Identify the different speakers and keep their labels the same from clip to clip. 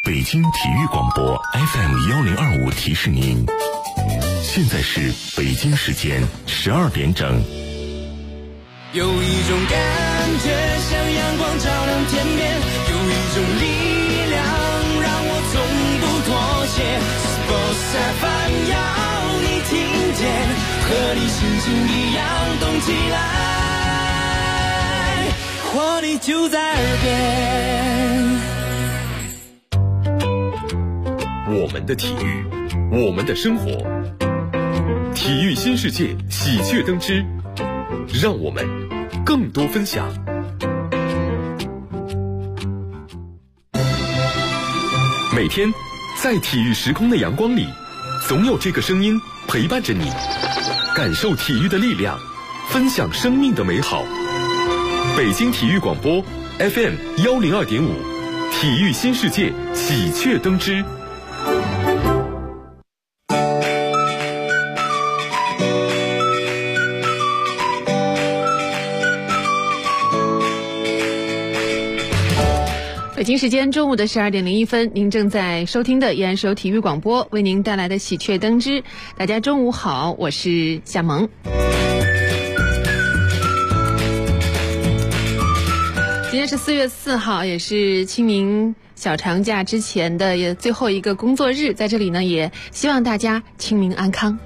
Speaker 1: 北京体育广播 FM1025提示您，现在是北京时间12点整。
Speaker 2: 有一种感觉像阳光照亮天边，有一种力量让我从不妥协。Sports FM 要你听见，和你心情一样动起来，活力就在耳边。
Speaker 3: 我们的体育，我们的生活，体育新世界喜鹊登枝，让我们更多分享。每天在体育时空的阳光里，总有这个声音陪伴着你，感受体育的力量，分享生命的美好。北京体育广播 FM102.5，体育新世界喜鹊登枝。
Speaker 4: 北京时间中午的12点01分，您正在收听的依然是由体育广播为您带来的喜鹊登枝。大家中午好，我是夏萌。今天是4月4号，也是清明小长假之前的最后一个工作日，在这里呢，也希望大家清明安康。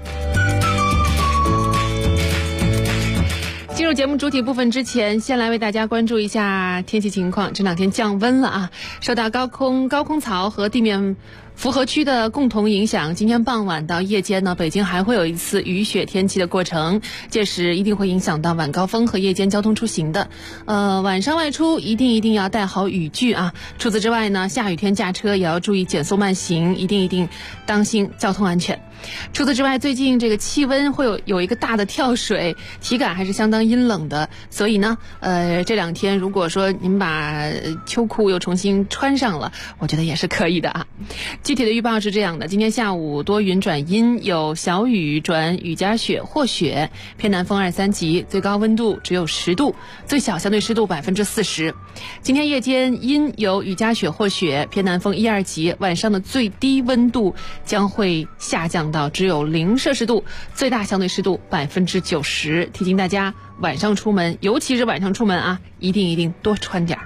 Speaker 4: 进入节目主体部分之前，先来为大家关注一下天气情况。这两天降温了啊，受到高空槽和地面符合区的共同影响，今天傍晚到夜间呢，北京还会有一次雨雪天气的过程，届时一定会影响到晚高峰和夜间交通出行的。晚上外出一定要带好雨具啊。除此之外呢，下雨天驾车也要注意减速慢行，一定当心交通安全。除此之外，最近这个气温会有一个大的跳水，体感还是相当阴冷的，所以呢，这两天如果说您把秋裤又重新穿上了，我觉得也是可以的啊。具体的预报是这样的：今天下午多云转阴，有小雨转雨夹雪或雪，偏南风2、3级，最高温度只有10度，最小相对湿度40%。今天夜间阴有雨夹雪或雪，偏南风1、2级，晚上的最低温度将会下降到只有0摄氏度，最大相对湿度90%。提醒大家晚上出门，尤其是晚上出门啊，一定多穿点儿。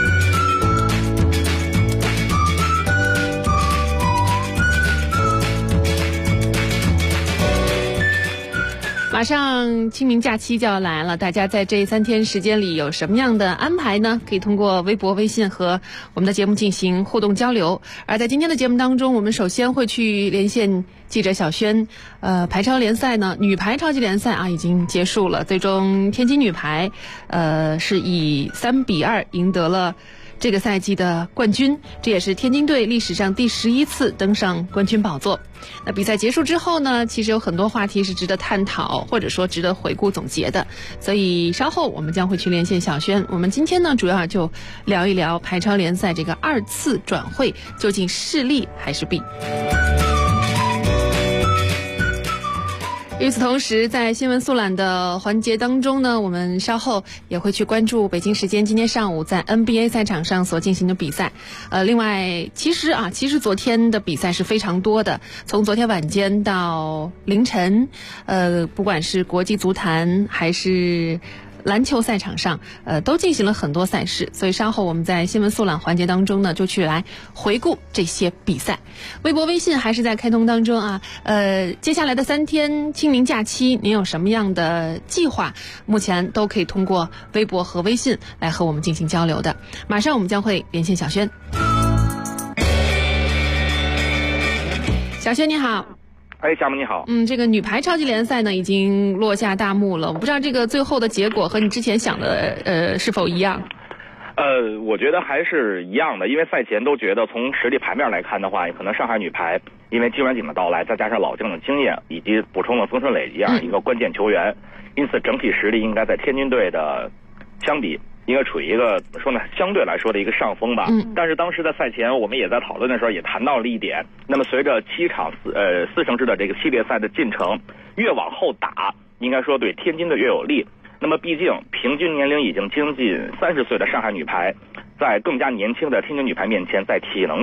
Speaker 4: 马上清明假期就要来了，大家在这3天时间里有什么样的安排呢？可以通过微博、微信和我们的节目进行互动交流。而在今天的节目当中，我们首先会去连线记者小轩。排超联赛呢，女排超级联赛啊已经结束了，最终天津女排是以3-2赢得了这个赛季的冠军，这也是天津队历史上第11次登上冠军宝座。那比赛结束之后呢，其实有很多话题是值得探讨，或者说值得回顾总结的，所以稍后我们将会去连线小轩。我们今天呢，主要就聊一聊排超联赛这个2次转会究竟是利还是弊。与此同时，在新闻速览的环节当中呢，我们稍后也会去关注北京时间今天上午在 NBA 赛场上所进行的比赛。另外，其实昨天的比赛是非常多的，从昨天晚间到凌晨，不管是国际足坛还是篮球赛场上都进行了很多赛事，所以稍后我们在新闻速览环节当中呢，就去来回顾这些比赛。微博微信还是在开通当中啊。接下来的3天清明假期您有什么样的计划，目前都可以通过微博和微信来和我们进行交流的。马上我们将会连线小轩。小轩你好。
Speaker 5: 夏萌你好。
Speaker 4: 这个女排超级联赛呢已经落下大幕了，我不知道这个最后的结果和你之前想的是否一样？
Speaker 5: 我觉得还是一样的，因为赛前都觉得从实力牌面来看的话，可能上海女排因为金软景的到来，再加上老将的经验，以及补充了冯春磊这样一个关键球员，因此整体实力应该在天津队的相比应该处于一个怎么说呢，相对来说的一个上风吧。但是当时在赛前我们也在讨论的时候也谈到了一点，那么随着7场4胜制的这个系列赛的进程越往后打，应该说对天津队越有利。那么毕竟平均年龄已经接近30岁的上海女排，在更加年轻的天津女排面前，在体能上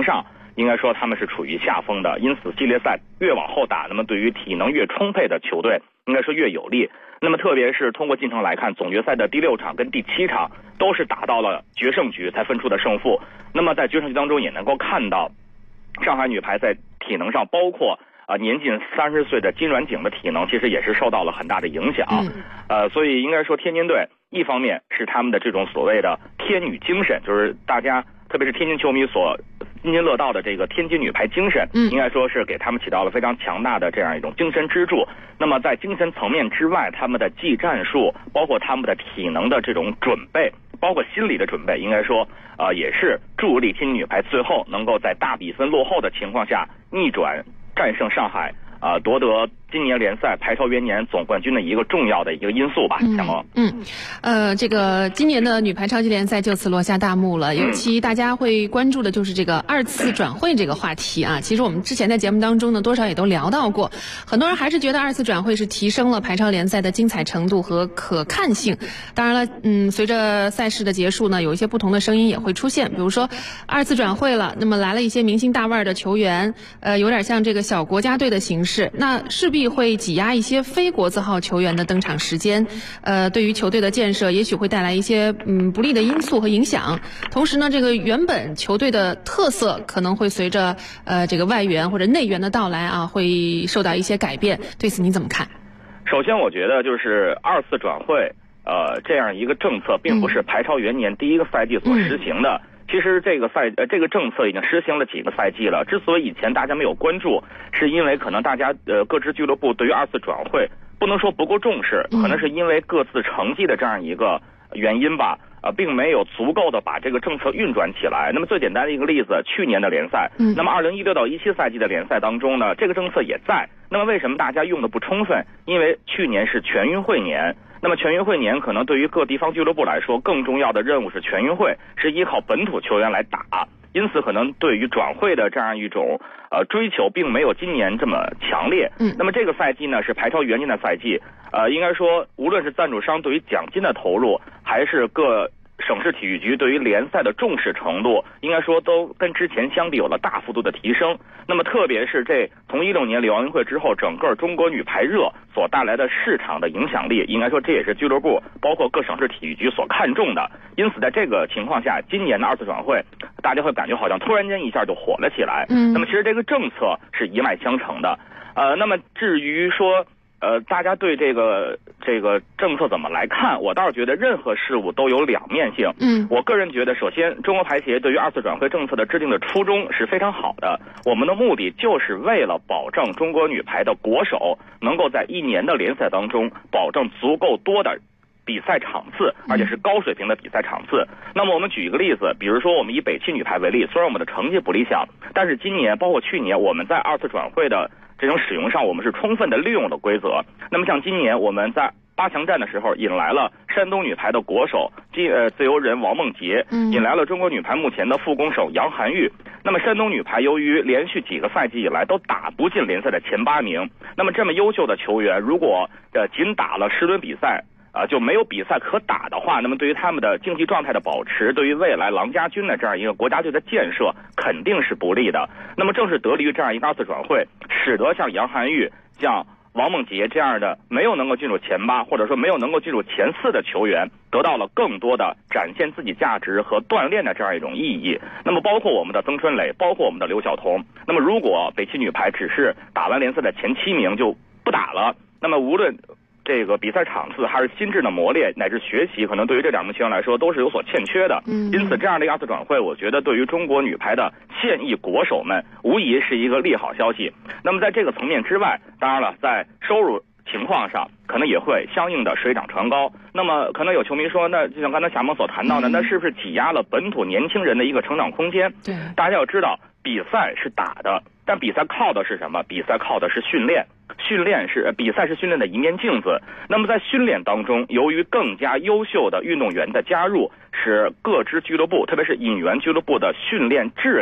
Speaker 5: 应该说他们是处于下风的，因此系列赛越往后打，那么对于体能越充沛的球队应该说越有利。那么特别是通过进程来看，总决赛的第6场跟第7场都是打到了决胜局才分出的胜负。那么在决胜局当中也能够看到上海女排在体能上，包括年近30岁的金阮景的体能其实也是受到了很大的影响。所以应该说天津队一方面是他们的这种所谓的天女精神，就是大家特别是天津球迷所津津乐道的这个天津女排精神，应该说是给他们起到了非常强大的这样一种精神支柱。那么在精神层面之外，他们的技战术，包括他们的体能的这种准备，包括心理的准备，应该说也是助力天津女排最后能够在大比分落后的情况下逆转战胜上海，夺得今年联赛排超元年总冠军的一个重要的一个因素吧。小萌，
Speaker 4: 这个今年的女排超级联赛就此落下大幕了。尤其大家会关注的就是这个2次转会这个话题啊。其实我们之前在节目当中呢，多少也都聊到过。很多人还是觉得2次转会是提升了排超联赛的精彩程度和可看性。当然了，随着赛事的结束呢，有一些不同的声音也会出现。比如说2次转会了，那么来了一些明星大腕的球员，有点像这个小国家队的形式，那势必会挤压一些非国字号球员的登场时间，对于球队的建设也许会带来一些不利的因素和影响。同时呢，这个原本球队的特色可能会随着这个外援或者内援的到来啊，会受到一些改变。对此你怎么看？
Speaker 5: 首先我觉得就是2次转会这样一个政策并不是排超元年第一个赛季所实行的。其实这个政策已经实行了几个赛季了。之所以以前大家没有关注，是因为可能大家各支俱乐部对于2次转会不能说不够重视，可能是因为各自成绩的这样一个原因吧，并没有足够的把这个政策运转起来。那么最简单的一个例子，去年的联赛，那么2016到17赛季的联赛当中呢，这个政策也在。那么为什么大家用的不充分？因为去年是全运会年。那么全运会年可能对于各地方俱乐部来说，更重要的任务是全运会，是依靠本土球员来打，因此可能对于转会的这样一种追求并没有今年这么强烈。那么这个赛季呢是排超元年的赛季，应该说无论是赞助商对于奖金的投入，还是各省市体育局对于联赛的重视程度，应该说都跟之前相比有了大幅度的提升。那么特别是从16年里奥运会之后，整个中国女排热所带来的市场的影响力，应该说这也是俱乐部包括各省市体育局所看重的。因此在这个情况下，今年的2次转会大家会感觉好像突然间一下就火了起来。那么其实这个政策是一脉相承的。那么至于说大家对这个政策怎么来看，我倒是觉得任何事物都有两面性。我个人觉得，首先中国排协对于2次转会政策的制定的初衷是非常好的，我们的目的就是为了保证中国女排的国手能够在一年的联赛当中保证足够多的比赛场次，而且是高水平的比赛场次。那么我们举一个例子，比如说我们以北汽女排为例，虽然我们的成绩不理想，但是今年包括去年我们在2次转会的这种使用上，我们是充分的利用了规则。那么像今年我们在8强战的时候引来了山东女排的国手自由人王梦洁，引来了中国女排目前的副攻手杨涵玉。那么山东女排由于连续几个赛季以来都打不进联赛的前8名，那么这么优秀的球员如果仅打了10轮比赛就没有比赛可打的话，那么对于他们的竞技状态的保持，对于未来郎家军的这样一个国家队的建设肯定是不利的。那么正是得力于这样一个2次转会，使得像杨涵玉、像王梦洁这样的没有能够进入前8，或者说没有能够进入前4的球员，得到了更多的展现自己价值和锻炼的这样一种意义。那么包括我们的曾春蕾，包括我们的刘晓彤，那么如果北汽女排只是打完联赛的前7名就不打了，那么无论这个比赛场次还是心智的磨练乃至学习，可能对于这2名球员来说都是有所欠缺的。因此这样的2次转会，我觉得对于中国女排的现役国手们无疑是一个利好消息。那么在这个层面之外，当然了，在收入情况上可能也会相应的水涨船高。那么可能有球迷说，那就像刚才夏萌所谈到的，那是不是挤压了本土年轻人的一个成长空间？对，大家要知道比赛是打的，但比赛靠的是什么？比赛靠的是训练。比赛是训练的一面镜子。那么在训练当中，由于更加优秀的运动员的加入，使各支俱乐部，特别是引援俱乐部的训练质量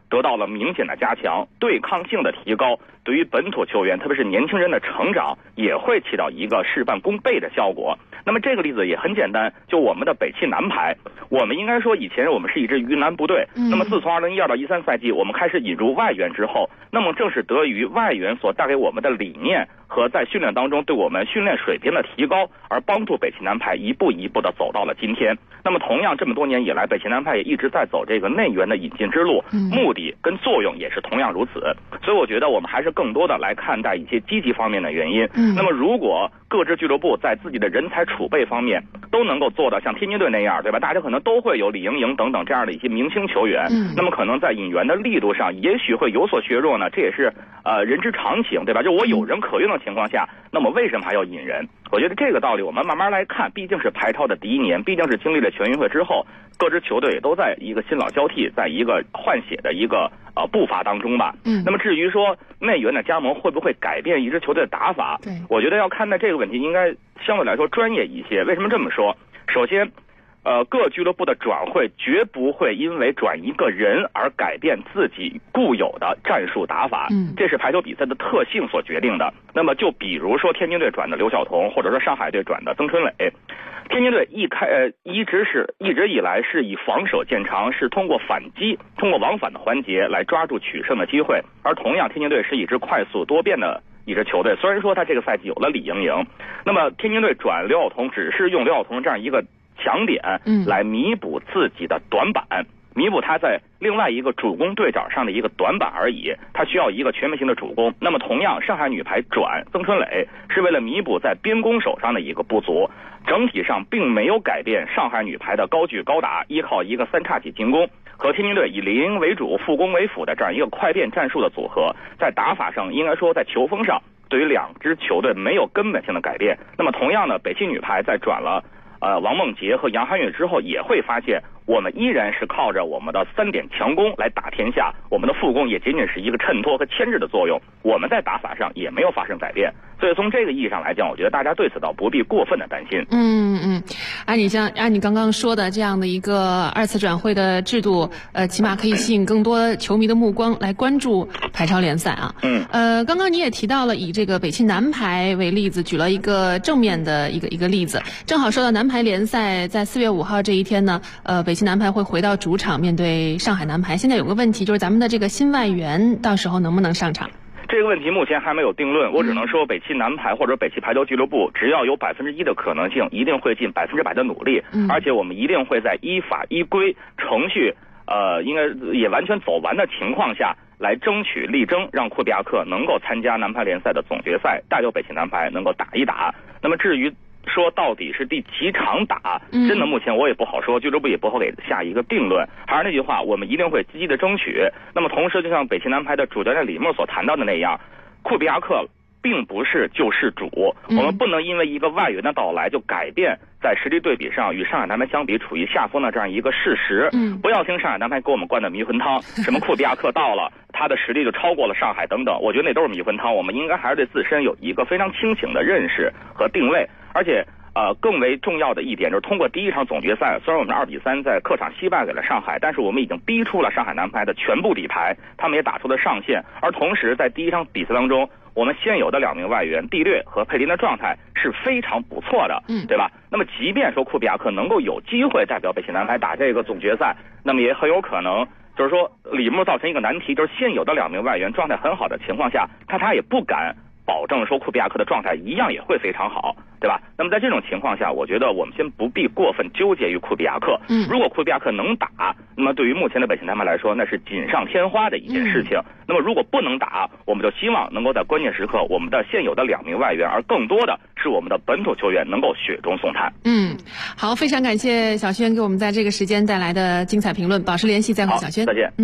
Speaker 5: 得到了明显的加强，对抗性的提高，对于本土球员特别是年轻人的成长也会起到一个事半功倍的效果。那么这个例子也很简单，就我们的北汽男排，我们应该说以前我们是一支云南部队，那么自从2012到13赛季我们开始引入外援之后，那么正是得益于外援所带给我们的理念和在训练当中对我们训练水平的提高，而帮助北汽男排一步一步的走到了今天。那么同样这么多年以来，北汽男排也一直在走这个内援的引进之路，目的跟作用也是同样如此。所以我觉得我们还是更多的来看待一些积极方面的原因。那么如果各支俱乐部在自己的人才储备方面都能够做到像天津队那样，对吧？大家可能都会有李盈莹等等这样的一些明星球员，那么可能在引援的力度上也许会有所削弱呢，这也是人之常情，对吧？就我有人可用的情况下，那么为什么还要引人？我觉得这个道理我们慢慢来看，毕竟是排超的第一年，毕竟是经历了全运会之后，各支球队也都在一个新老交替，在一个换血的一个步伐当中吧。那么至于说内援的加盟会不会改变一支球队的打法，我觉得要看待这个问题应该相对来说专业一些。为什么这么说？首先各俱乐部的转会绝不会因为转一个人而改变自己固有的战术打法，这是排球比赛的特性所决定的。那么就比如说天津队转的刘晓彤，或者说上海队转的曾春磊，天津队一直以来是以防守见长，是通过反击，通过往返的环节来抓住取胜的机会。而同样天津队是一支快速多变的一支球队，虽然说他这个赛季有了李盈莹，那么天津队转刘晓彤只是用刘晓彤这样一个强点来弥补自己的短板，弥补他在另外一个主攻对角上的一个短板而已，他需要一个全面性的主攻。那么同样上海女排转曾春磊是为了弥补在边攻手上的一个不足，整体上并没有改变上海女排的高举高打，依靠一个三叉戟进攻，和天津队以李盈莹为主副攻为辅的这样一个快变战术的组合，在打法上应该说在球风上对于两支球队没有根本性的改变。那么同样的北汽女排在转了王梦洁和杨涵月之后，也会发现我们依然是靠着我们的3点强攻来打天下，我们的副攻也仅仅是一个衬托和牵制的作用，我们在打法上也没有发生改变。所以从这个意义上来讲，我觉得大家对此倒不必过分的担心。
Speaker 4: 按你刚刚说的这样的一个2次转会的制度，起码可以吸引更多球迷的目光来关注排超联赛啊。刚刚你也提到了以这个北汽男排为例子，举了一个正面的一个例子，正好说到男排联赛在4月5号这一天呢，北汽男排会回到主场面对上海男排。现在有个问题，就是咱们的这个新外援到时候能不能上场？
Speaker 5: 这个问题目前还没有定论，我只能说北汽男排或者北汽排球俱乐部只要有1%的可能性，一定会尽100%的努力，而且我们一定会在依法依规程序应该也完全走完的情况下来争取力争让库比亚克能够参加男排联赛的总决赛，带有北汽男排能够打一打。那么至于说到底是第几场打，真的目前我也不好说，俱乐部也不好给下一个定论。还是那句话，我们一定会积极的争取。那么同时就像北汽男排的主教练李默所谈到的那样，库比亚克并不是救世主，我们不能因为一个外援的到来就改变在实力对比上与上海男排相比处于下风的这样一个事实。不要听上海男排给我们灌的迷魂汤，什么库比亚克到了他的实力就超过了上海等等，我觉得那都是迷魂汤。我们应该还是对自身有一个非常清醒的认识和定位。而且更为重要的一点就是通过第一场总决赛，虽然我们2-3在客场惜败给了上海，但是我们已经逼出了上海男排的全部底牌，他们也打出了上限。而同时在第一场比赛当中，我们现有的2名外援蒂略和佩林的状态是非常不错的，对吧？那么即便说库比亚克能够有机会代表北汽男排打这个总决赛，那么也很有可能就是说李默造成一个难题，就是现有的2名外援状态很好的情况下，他也不敢保证说库比亚克的状态一样也会非常好，对吧？那么在这种情况下，我觉得我们先不必过分纠结于库比亚克。如果库比亚克能打，那么对于目前的北汽男排来说，那是锦上添花的一件事情。那么如果不能打，我们就希望能够在关键时刻，我们的现有的2名外援，而更多的是我们的本土球员能够雪中送炭。
Speaker 4: 好，非常感谢小轩给我们在这个时间带来的精彩评论，保持联系，再会，小轩，
Speaker 5: 再见。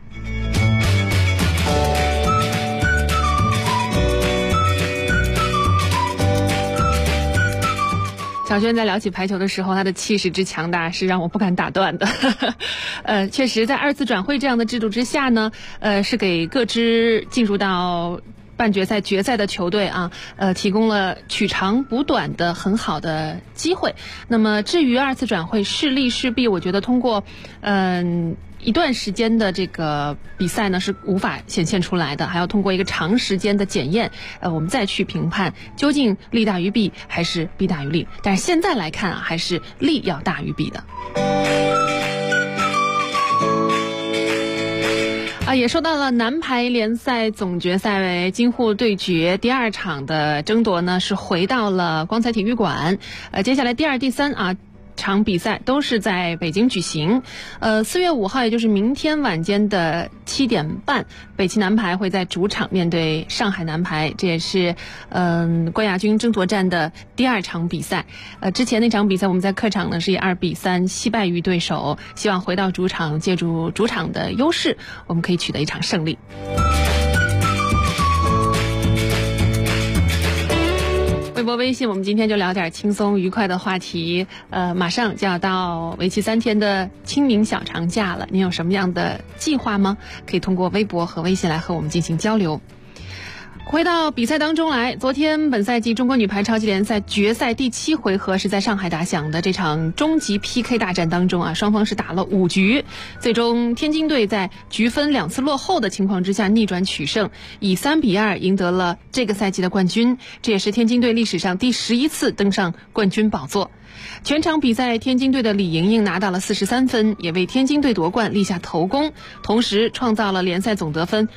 Speaker 4: 小轩在聊起排球的时候，他的气势之强大是让我不敢打断的。确实在2次转会这样的制度之下呢，是给各支进入到半决赛、决赛的球队啊，提供了取长补短的很好的机会。那么至于二次转会是利是弊，我觉得通过一段时间的这个比赛呢是无法显现出来的，还要通过一个长时间的检验，我们再去评判究竟利大于弊还是弊大于利。但是现在来看啊，还是利要大于弊的。也说到了男排联赛总决赛京沪对决第2场的争夺呢，是回到了光彩体育馆。接下来第2、第3场比赛都是在北京举行。4月5号，也就是明天晚间的7点半，北汽男排会在主场面对上海男排，这也是冠亚军争夺战的第2场比赛。之前那场比赛我们在客场呢是以2比3惜败于对手，希望回到主场，借助主场的优势，我们可以取得一场胜利。微博微信，我们今天就聊点轻松愉快的话题。马上就要到为期3天的清明小长假了，您有什么样的计划吗？可以通过微博和微信来和我们进行交流。回到比赛当中来，昨天本赛季中国女排超级联赛决赛第7回合是在上海打响的。这场终极 PK 大战当中双方是打了5局，最终天津队在局分2次落后的情况之下逆转取胜，以3比2赢得了这个赛季的冠军。这也是天津队历史上第11次登上冠军宝座。全场比赛，天津队的李盈莹拿到了43分，也为天津队夺冠立下头功，同时创造了联赛总得分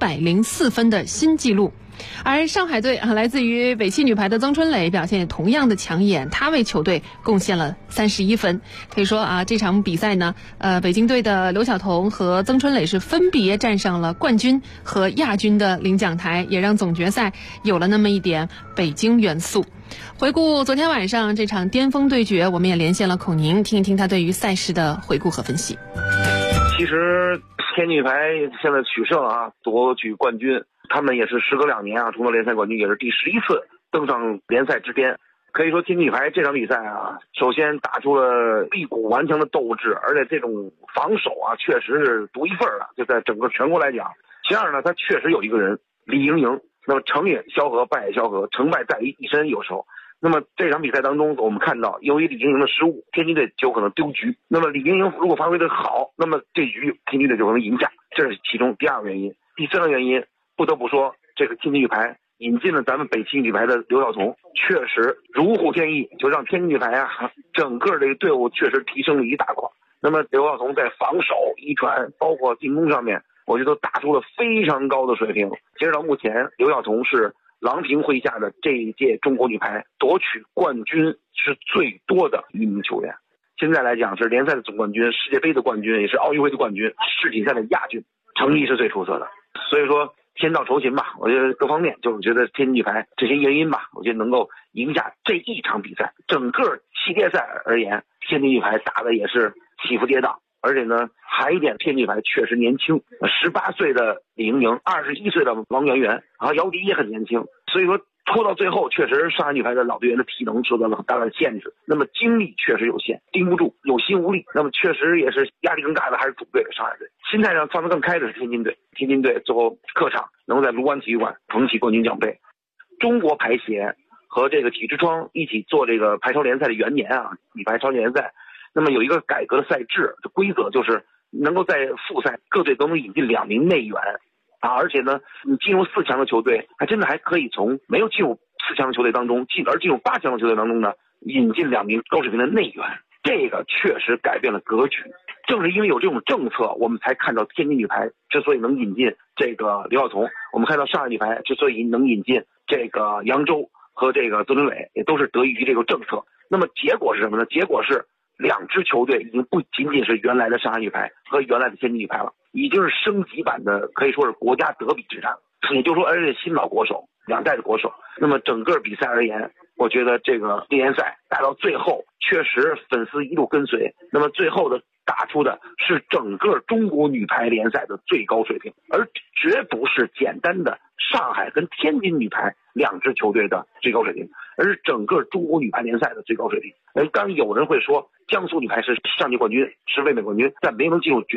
Speaker 4: 804分的新纪录。而上海队来自于北汽女排的曾春蕾表现也同样的抢眼，她为球队贡献了31分。可以说这场比赛呢，北京队的刘晓彤和曾春蕾是分别站上了冠军和亚军的领奖台，也让总决赛有了那么一点北京元素。回顾昨天晚上这场巅峰对决，我们也连线了孔宁，听一听他对于赛事的回顾和分析。
Speaker 6: 其实天津女排现在取胜夺取冠军，他们也是时隔2年冲到联赛冠军，也是第11次登上联赛之巅。可以说天津女排这场比赛首先打出了一股顽强的斗志，而且这种防守确实是独一份了，就在整个全国来讲。其二呢，他确实有一个人李盈莹，那么成也萧何，败也萧何，成败在于一身有手。那么这场比赛当中，我们看到由于李盈莹的失误，天津队就有可能丢局。那么李盈莹如果发挥得好，那么这局天津队就可能赢下，这是其中第2个原因。第3个原因，不得不说这个天津女排引进了咱们北汽女排的刘晓彤，确实如虎添翼，就让天津女排整个这个队伍确实提升了一大块。那么刘晓彤在防守、一传包括进攻上面，我觉得都打出了非常高的水平。截止到目前，刘晓彤是郎平麾下的这一届中国女排夺取冠军是最多的一名球员。现在来讲是联赛的总冠军、世界杯的冠军，也是奥运会的冠军、世锦赛的亚军，成绩是最出色的。所以说天道酬勤吧，我觉得各方面就是觉得天津女排这些原因吧，我觉得能够赢下这一场比赛。整个系列赛而言，天津女排打的也是起伏跌宕，而且呢还一点，天津女排确实年轻，18岁的李盈莹，21岁的王媛媛，姚迪也很年轻，所以说拖到最后，确实上海女排的老队员的体能受到了很大的限制，那么精力确实有限，盯不住，有心无力，那么确实也是压力更大的还是主队的上海队，心态上放得更开的是天津队。天津队最后客场能够在卢湾体育馆捧起冠军奖杯。中国排协和这个体之窗一起做这个排超联赛的元年女排超级联赛，那么有一个改革的赛制的规则，就是能够在复赛各队都能引进2名内援而且呢你进入4强的球队还真的还可以从没有进入4强的球队当中进入8强的球队当中呢引进2名高水平的内援，这个确实改变了格局。正是因为有这种政策，我们才看到天津女排之所以能引进这个刘晓彤，我们看到上海女排之所以能引进这个扬州和这个曾春蕾，也都是得益于这个政策。那么结果是什么呢？结果是2支球队已经不仅仅是原来的上海女排和原来的天津女排了，已经是升级版的，可以说是国家德比之战。也就是说，而且新老国手2代的国手。那么整个比赛而言，我觉得这个联赛打到最后，确实粉丝一路跟随，那么最后的打出的是整个中国女排联赛的最高水平，而绝不是简单的上海跟天津女排2支球队的最高水平，而是整个中国女排联赛的最高水平。当然有人会说江苏女排是上届冠军，是卫冕冠军，但没能进入决赛，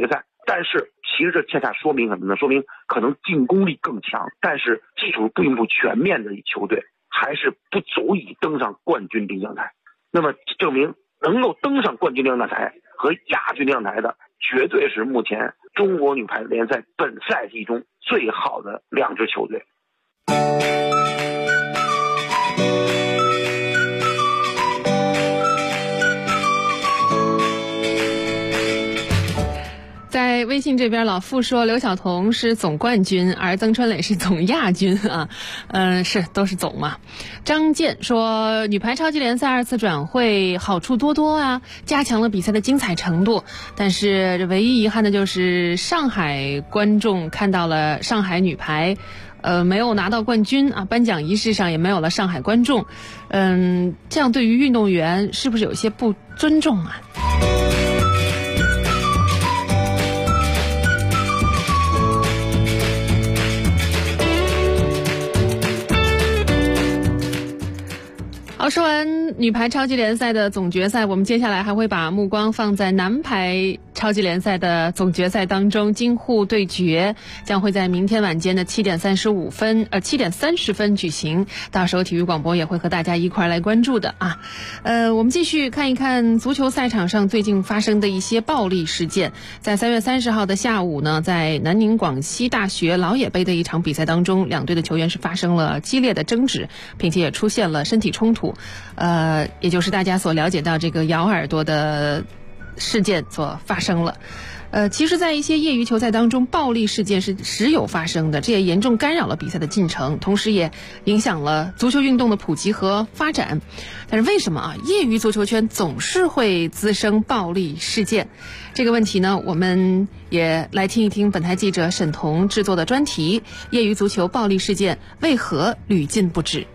Speaker 6: 但是其实这恰恰说明什么呢？说明可能进攻力更强，但是基础并不全面的球队还是不足以登上冠军领奖台。那么证明能够登上冠军领奖台和亚军领奖台的，绝对是目前中国女排联赛本赛季中最好的2支球队。
Speaker 4: 在微信这边，老傅说刘晓彤是总冠军，而曾春蕾是总亚军啊，是都是总嘛。张健说女排超级联赛2次转会好处多多啊，加强了比赛的精彩程度，但是唯一遗憾的就是上海观众看到了上海女排没有拿到冠军啊，颁奖仪式上也没有了上海观众，这样对于运动员是不是有些不尊重啊？好，说完女排超级联赛的总决赛，我们接下来还会把目光放在男排超级联赛的总决赛当中，京沪对决将会在明天晚间的7点30分举行，到时候体育广播也会和大家一块来关注的啊。我们继续看一看足球赛场上最近发生的一些暴力事件。在3月30号的下午呢，在南宁广西大学老野杯的一场比赛当中，两队的球员是发生了激烈的争执，并且也出现了身体冲突，也就是大家所了解到这个咬耳朵的事件所发生了。其实在一些业余球赛当中，暴力事件是时有发生的，这也严重干扰了比赛的进程，同时也影响了足球运动的普及和发展。但是为什么业余足球圈总是会滋生暴力事件？这个问题呢，我们也来听一听本台记者沈彤制作的专题：业余足球暴力事件为何屡禁不止？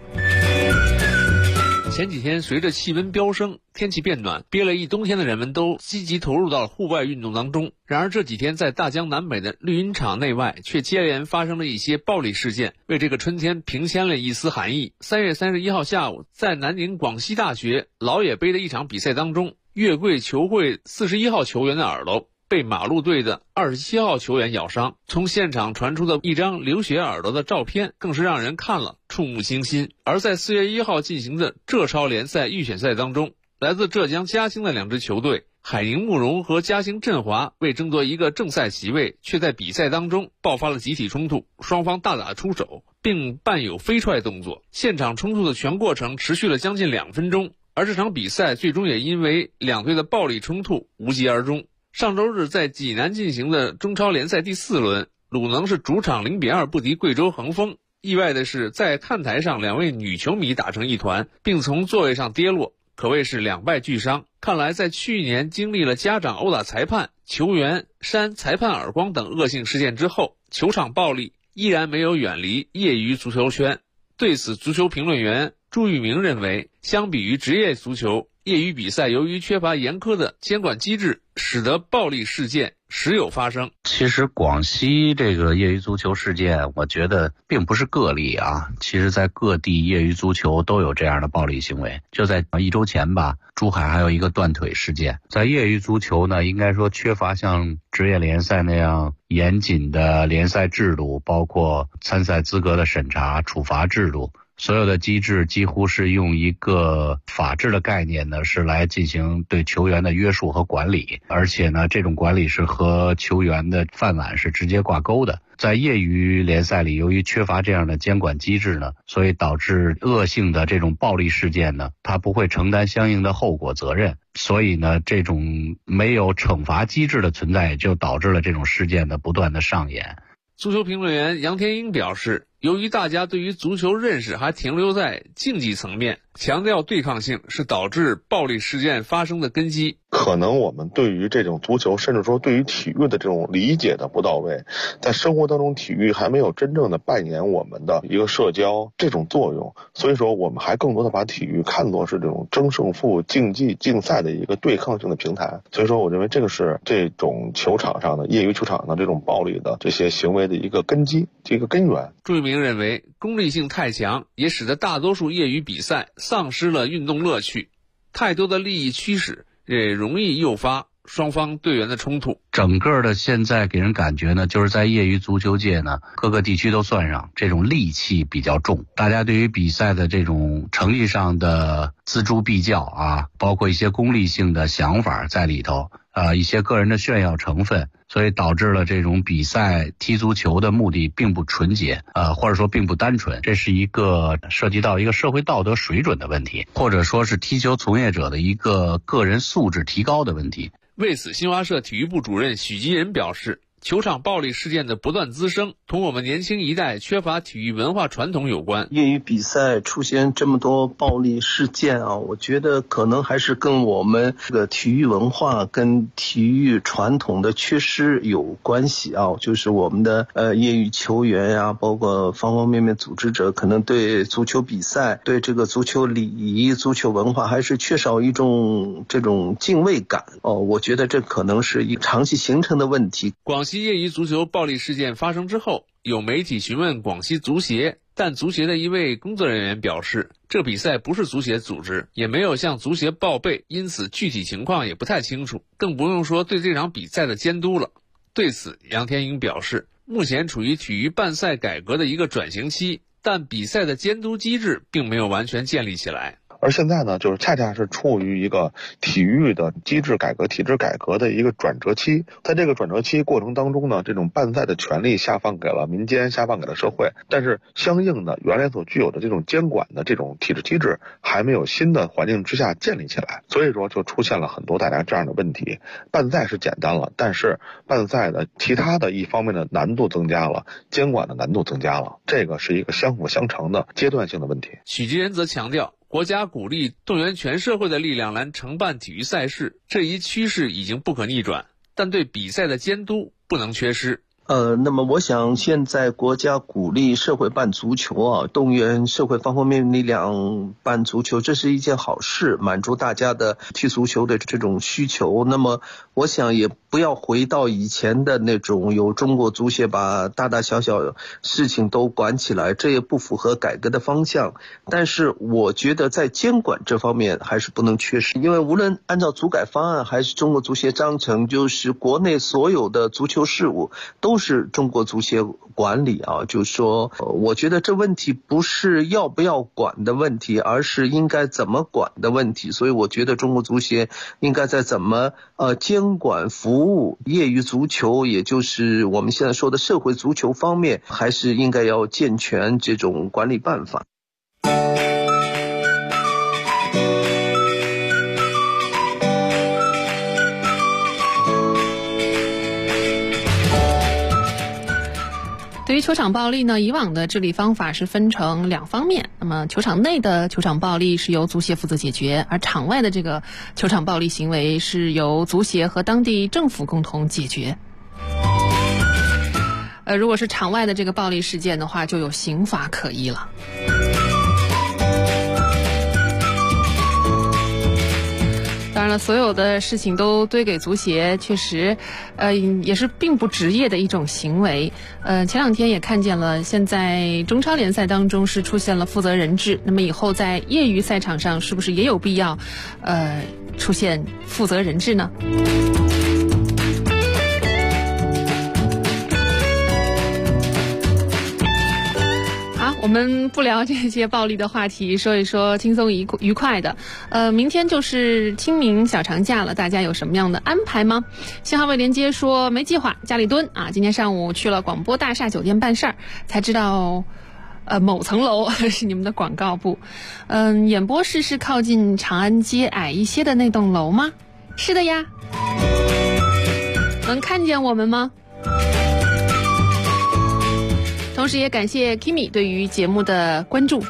Speaker 7: 前几天随着气温飙升，天气变暖，憋了一冬天的人们都积极投入到了户外运动当中。然而这几天在大江南北的绿茵场内外却接连发生了一些暴力事件，为这个春天平添了一丝寒意。3月31号下午，在南宁广西大学老野杯的一场比赛当中，月桂球会41号球员的耳朵被马路队的27号球员咬伤，从现场传出的一张流血耳朵的照片更是让人看了触目惊心。而在4月1号进行的浙超联赛预选赛当中，来自浙江嘉兴的2支球队海宁慕容和嘉兴振华为争夺一个正赛席位，却在比赛当中爆发了集体冲突，双方大打出手，并伴有飞踹动作。现场冲突的全过程持续了将近2分钟，而这场比赛最终也因为两队的暴力冲突无疾而终。上周日在济南进行的中超联赛第4轮，鲁能是主场0-2不敌贵州恒丰。意外的是，在看台上2位女球迷打成一团，并从座位上跌落，可谓是2败俱伤。看来在去年经历了家长殴打裁判、球员扇裁判耳光等恶性事件之后，球场暴力依然没有远离业余足球圈。对此，足球评论员朱玉明认为，相比于职业足球，业余比赛由于缺乏严苛的监管机制，使得暴力事件时有发生。
Speaker 8: 其实广西这个业余足球事件，我觉得并不是个例啊。其实在各地业余足球都有这样的暴力行为。就在1周前吧，珠海还有一个断腿事件。在业余足球呢，应该说缺乏像职业联赛那样严谨的联赛制度，包括参赛资格的审查、处罚制度。所有的机制几乎是用一个法治的概念呢，是来进行对球员的约束和管理，而且呢，这种管理是和球员的饭碗是直接挂钩的。在业余联赛里，由于缺乏这样的监管机制呢，所以导致恶性的这种暴力事件呢，它不会承担相应的后果责任，所以呢，这种没有惩罚机制的存在，就导致了这种事件的不断的上演。
Speaker 7: 足球评论员杨天英表示，由于大家对于足球认识还停留在竞技层面，强调对抗性是导致暴力事件发生的根基。
Speaker 9: 可能我们对于这种足球，甚至说对于体育的这种理解的不到位，在生活当中体育还没有真正的扮演我们的一个社交这种作用，所以说我们还更多的把体育看作是这种争胜负、竞技竞赛的一个对抗性的平台。所以说我认为这个是这种球场上的业余球场的这种暴力的这些行为的一个根基，一个根源。
Speaker 7: 朱一鸣认为，功利性太强，也使得大多数业余比赛丧失了运动乐趣，太多的利益驱使也容易诱发双方队员的冲突。
Speaker 8: 整个的现在给人感觉呢，就是在业余足球界呢，各个地区都算上，这种戾气比较重，大家对于比赛的这种成绩上的锱铢必较啊，包括一些功利性的想法在里头，一些个人的炫耀成分，所以导致了这种比赛踢足球的目的并不纯洁，或者说并不单纯，这是一个涉及到一个社会道德水准的问题，或者说是踢球从业者的一个个人素质提高的问题。
Speaker 7: 为此，新华社体育部主任许吉仁表示，球场暴力事件的不断滋生，同我们年轻一代缺乏体育文化传统有关。
Speaker 10: 业余比赛出现这么多暴力事件啊，我觉得可能还是跟我们这个体育文化跟体育传统的缺失有关系啊。就是我们的业余球员呀，包括方方面面组织者，可能对足球比赛、对这个足球礼仪、足球文化还是缺少一种这种敬畏感哦。我觉得这可能是一长期形成的问题。
Speaker 7: 广西业余足球暴力事件发生之后，有媒体询问广西足协，但足协的一位工作人员表示，这比赛不是足协组织，也没有向足协报备，因此具体情况也不太清楚，更不用说对这场比赛的监督了。对此，杨天英表示，目前处于体育办赛改革的一个转型期，但比赛的监督机制并没有完全建立起来。
Speaker 9: 而现在呢，就是恰恰是处于一个体育的机制改革、体制改革的一个转折期。在这个转折期过程当中呢，这种办赛的权利下放给了民间，下放给了社会，但是相应的原来所具有的这种监管的这种体制机制还没有新的环境之下建立起来，所以说就出现了很多大家这样的问题。办赛是简单了，但是办赛的其他的一方面的难度增加了，监管的难度增加了，这个是一个相辅相成的阶段性的问题。
Speaker 7: 许吉仁则强调，国家鼓励动员全社会的力量来承办体育赛事，这一趋势已经不可逆转，但对比赛的监督不能缺失。
Speaker 10: 那么我想现在国家鼓励社会办足球啊，动员社会方方面面力量办足球，这是一件好事，满足大家的踢足球的这种需求。那么我想也不要回到以前的那种由中国足协把大大小小事情都管起来，这也不符合改革的方向。但是我觉得在监管这方面还是不能缺失，因为无论按照足改方案还是中国足协章程，就是国内所有的足球事务都是中国足协管理啊。就是说我觉得这问题不是要不要管的问题，而是应该怎么管的问题。所以我觉得中国足协应该在怎么监管服务业余足球，也就是我们现在说的社会足球方面，还是应该要健全这种管理办法。
Speaker 4: 对于球场暴力呢，以往的治理方法是分成两方面。那么球场内的球场暴力是由足协负责解决，而场外的这个球场暴力行为是由足协和当地政府共同解决。如果是场外的这个暴力事件的话，就有刑法可依了。当然了，所有的事情都堆给足协，确实，也是并不职业的一种行为。前两天也看见了，现在中超联赛当中是出现了负责人制，那么以后在业余赛场上是不是也有必要，出现负责人制呢？我们不聊这些暴力的话题，说一说轻松愉快的。明天就是清明小长假了，大家有什么样的安排吗？信号未连接说没计划，家里蹲啊。今天上午去了广播大厦酒店办事儿，才知道某层楼是你们的广告部。演播室是靠近长安街矮一些的那栋楼吗？是的呀。能看见我们吗？同时也感谢 Kimi 对于节目的关注。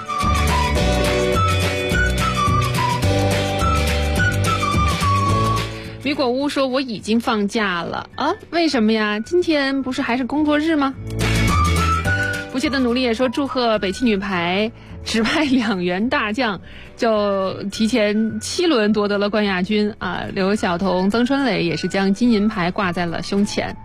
Speaker 4: 米果屋说我已经放假了啊？为什么呀？今天不是还是工作日吗？不懈的努力也说祝贺北汽女排只派2员大将就提前7轮夺得了冠亚军啊！刘晓彤、曾春蕾也是将金银牌挂在了胸前。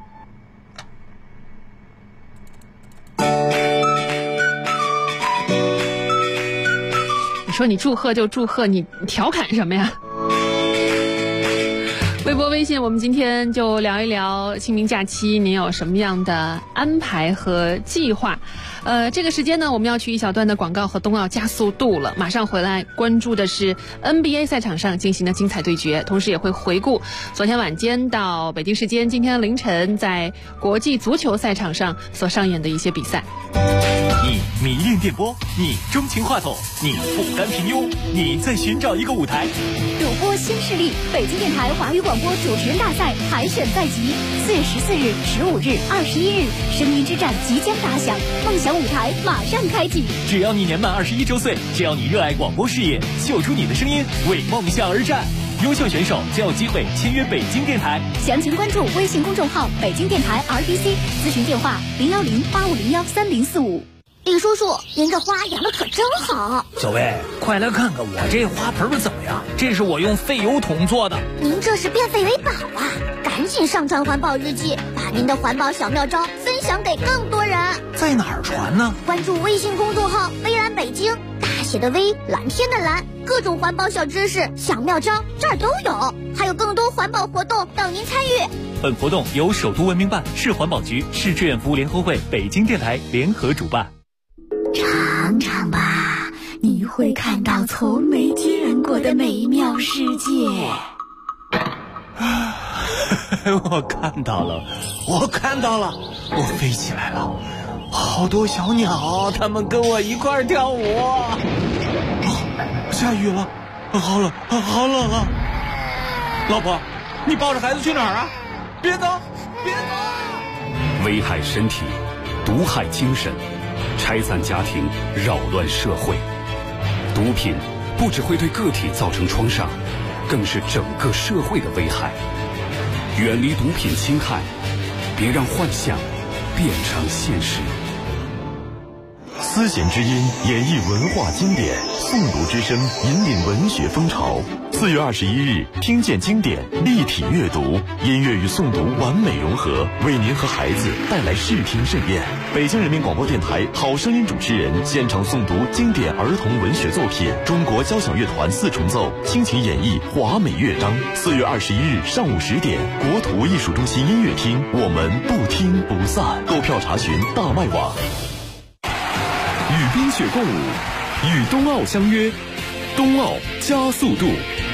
Speaker 4: 说你祝贺就祝贺，你调侃什么呀？ 微博、微信，我们今天就聊一聊清明假期，您有什么样的安排和计划？这个时间呢，我们要去一小段的广告和冬奥加速度了。马上回来关注的是 NBA 赛场上进行的精彩对决，同时也会回顾昨天晚间到北京时间今天凌晨在国际足球赛场上所上演的一些比赛。
Speaker 11: 你迷恋电波，你钟情话筒，你不甘平庸，你在寻找一个舞台。
Speaker 12: 主播新势力，北京电台华语广播主持人大赛海选在即，4月14日、15日、21日，声音之战即将打响，梦想舞台马上开启。
Speaker 11: 只要你年满21周岁，只要你热爱广播事业，秀出你的声音，为梦想而战。优秀选手将有机会签约北京电台。
Speaker 12: 详情关注微信公众号北京电台 RBC， 咨询电话010-8501-3045。李叔叔，您这花养的可真好。
Speaker 13: 小薇，快来看看我这花盆怎么样？这是我用废油桶做的。
Speaker 12: 您这是变废为宝啊！赶紧上传环保日记，把您的环保小妙招分享给更多人。
Speaker 13: 在哪儿传呢？
Speaker 12: 关注微信公众号微蓝北京，大写的微，蓝天的蓝，各种环保小知识、小妙招这儿都有，还有更多环保活动等您参与。
Speaker 11: 本活动由首都文明办、市环保局、市志愿服务联合会、北京电台联合主办。
Speaker 12: 尝尝吧，你会看到从没见过的美妙世界。
Speaker 13: 我看到了，我飞起来了，好多小鸟，它们跟我一块儿跳舞。下雨了，好冷啊！老婆，你抱着孩子去哪儿啊？别走！
Speaker 3: 危害身体，毒害精神，拆散家庭，扰乱社会。毒品不只会对个体造成创伤，更是整个社会的危害。远离毒品侵害，别让幻想变成现实。
Speaker 1: 思贤之音演绎文化经典，诵读之声引领文学风潮。4月21日，听见经典，立体阅读，音乐与诵读完美融合，为您和孩子带来视听盛宴。北京人民广播电台好声音主持人现场诵读经典儿童文学作品，中国交响乐团4重奏倾情演绎华美乐章。4月21日上午10点，国土艺术中心音乐厅，我们不听不散。购票查询大麦网。
Speaker 3: 与冰雪共舞，与冬奥相约，冬奥加速度。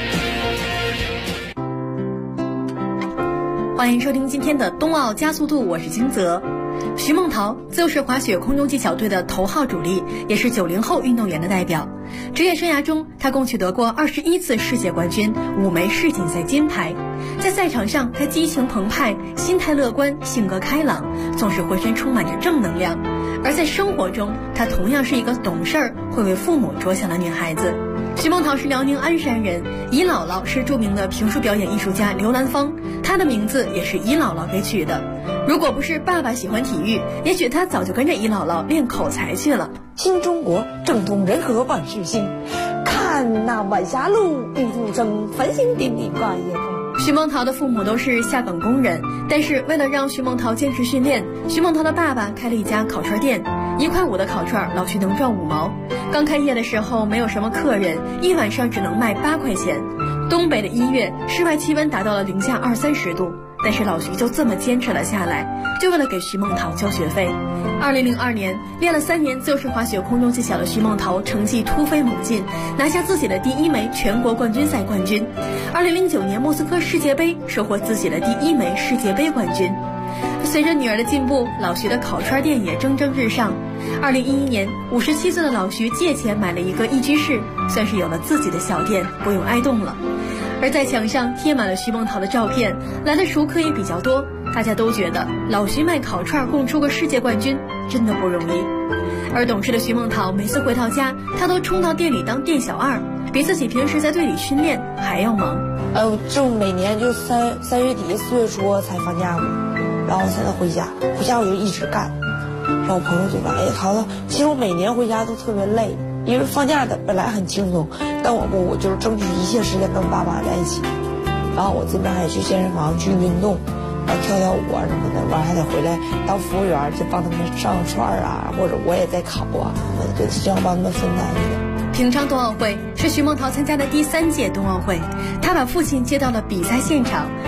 Speaker 14: 欢迎收听今天的冬奥加速度，我是金泽。徐梦桃自由式滑雪空中技巧队的头号主力，也是90后运动员的代表。职业生涯中，他共取得过21次世界冠军，5枚世锦赛金牌。在赛场上，他激情澎湃，心态乐观，性格开朗，总是浑身充满着正能量。而在生活中，她同样是一个懂事儿、会为父母着想的女孩子。徐梦桃是辽宁鞍山人，姨姥姥是著名的评书表演艺术家刘兰芳，她的名字也是姨姥姥给取的。如果不是爸爸喜欢体育，也许她早就跟着姨姥姥练口才去了。
Speaker 15: 新中国正统人和万事兴，看那晚霞路，玉兔生，繁星点点挂夜空。
Speaker 14: 徐梦桃的父母都是下岗工人，但是为了让徐梦桃坚持训练，徐梦桃的爸爸开了一家烤串店，1块5的烤串，老徐能赚5毛。刚开业的时候没有什么客人，一晚上只能卖8块钱。东北的1月，室外气温达到了零下20-30度，但是老徐就这么坚持了下来，就为了给徐梦桃交学费。2002年，练了3年自由式滑雪空中技巧的徐梦桃成绩突飞猛进，拿下自己的第1枚全国冠军赛冠军。2009年莫斯科世界杯，收获自己的第1枚世界杯冠军。随着女儿的进步，老徐的烤串店也蒸蒸日上。2011年，57岁的老徐借钱买了一个1居室，算是有了自己的小店，不用挨冻了。而在墙上贴满了徐梦桃的照片，来的熟客也比较多，大家都觉得老徐卖烤串供出个世界冠军真的不容易。而懂事的徐梦桃每次回到家，她都冲到店里当店小二，比自己平时在队里训练还要忙。
Speaker 15: 就每年就3月底4月初才放假嘛，然后才能回家，回家我就一直干。然后我朋友就说：“哎，桃子，其实我每年回家都特别累，因为放假的本来很轻松，但我就是争取一切时间跟爸妈在一起。然后我这边还去健身房去运动，然后跳舞啊什么的，完还得回来当服务员，就帮他们上串啊，或者我也在烤啊，就希望帮他们分担一点。”
Speaker 14: 平昌冬奥会是徐梦桃参加的第3届冬奥会，她把父亲接到了比赛现场，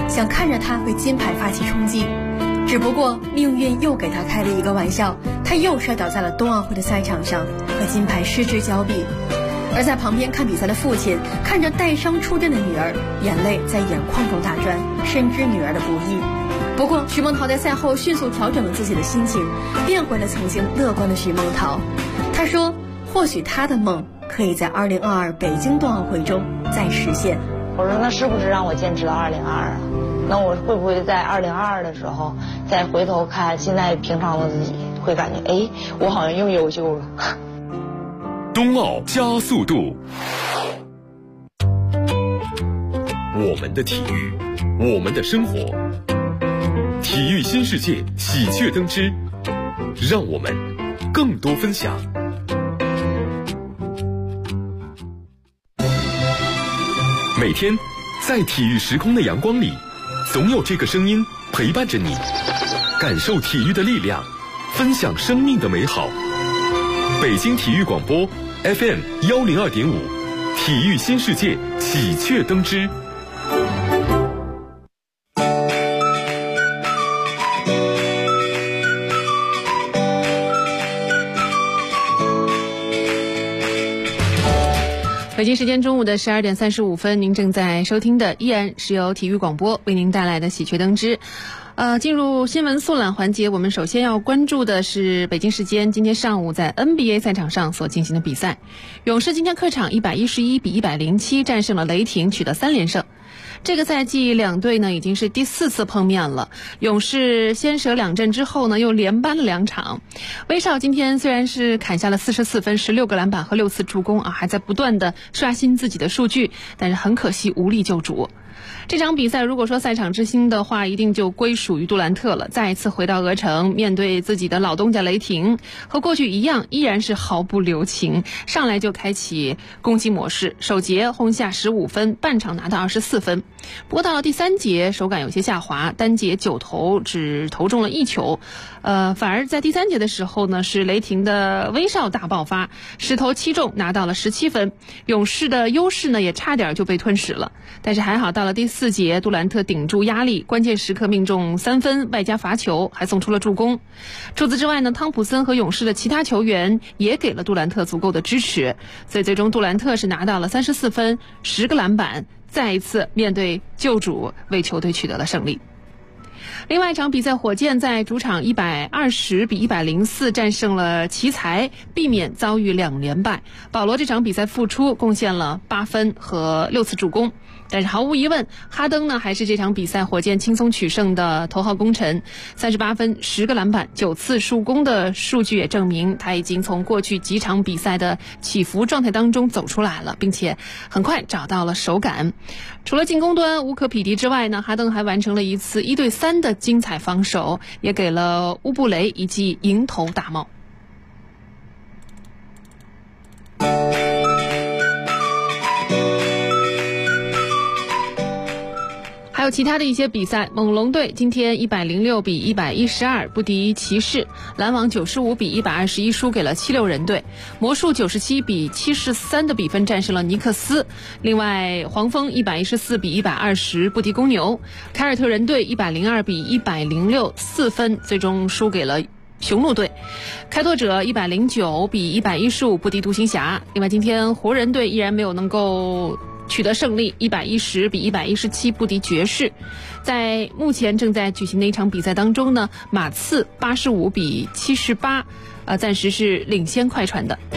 Speaker 14: 想看着他为金牌发起冲击。只不过命运又给他开了一个玩笑，他又摔倒在了冬奥会的赛场上，和金牌失之交臂。而在旁边看比赛的父亲看着带伤出阵的女儿，眼泪在眼眶中打转，深知女儿的不易。不过徐梦桃在赛后迅速调整了自己的心情，变回了曾经乐观的徐梦桃。她说或许她的梦可以在2022北京冬奥会中再实现。
Speaker 15: 我说那是不是让我坚持到2022啊？那我会不会在2022的时候再回头看现在平常的自己，会感觉哎，我好像又优秀了。
Speaker 3: 冬奥加速度，我们的体育，我们的生活，体育新世界喜鹊登枝，让我们更多分享。每天在体育时空的阳光里，总有这个声音陪伴着你，感受体育的力量，分享生命的美好。北京体育广播 FM 102.5，体育新世界喜鹊登枝。
Speaker 4: 北京时间中午的12点35分，您正在收听的依然是由体育广播为您带来的喜鹊登枝。进入新闻速览环节，我们首先要关注的是北京时间今天上午在 NBA 赛场上所进行的比赛。勇士今天客场111比107战胜了雷霆，取得3连胜。这个赛季两队呢已经是第4次碰面了，勇士先舍2阵之后呢又连扳了2场。威少今天虽然是砍下了44分16个篮板和6次助攻啊，还在不断的刷新自己的数据，但是很可惜无力救主。这场比赛如果说赛场之星的话，一定就归属于杜兰特了。再一次回到鹅城，面对自己的老东家雷霆，和过去一样，依然是毫不留情，上来就开启攻击模式。首节轰下15分，半场拿到24分。不过到了第3节，手感有些下滑，单节9投只投中了1球。反而在第3节的时候呢，是雷霆的威少大爆发，10投7中，拿到了17分。勇士的优势呢也差点就被吞噬了，但是还好到了第4节，杜兰特顶住压力，关键时刻命中3分，外加罚球，还送出了助攻。除此之外呢，汤普森和勇士的其他球员也给了杜兰特足够的支持，所以最终杜兰特是拿到了34分10个篮板，再一次面对旧主为球队取得了胜利。另外一场比赛，火箭在主场120比104战胜了奇才，避免遭遇2连败。保罗这场比赛复出，贡献了8分和6次助攻。但是毫无疑问，哈登呢还是这场比赛火箭轻松取胜的头号功臣，38分10个篮板9次助攻的数据也证明他已经从过去几场比赛的起伏状态当中走出来了，并且很快找到了手感。除了进攻端无可匹敌之外呢，哈登还完成了一次1对3的精彩防守，也给了乌布雷一记迎头大帽。还有其他的一些比赛，猛龙队今天106比112不敌骑士，篮网95比121输给了76人队，魔术97比73的比分战胜了尼克斯。另外，黄蜂114比120不敌公牛，凯尔特人队102比106 4分最终输给了雄鹿队，开拓者109比115不敌独行侠。另外，今天湖人队依然没有能够取得胜利，110比117不敌爵士。在目前正在举行的一场比赛当中呢，马刺85比78，暂时是领先快船的。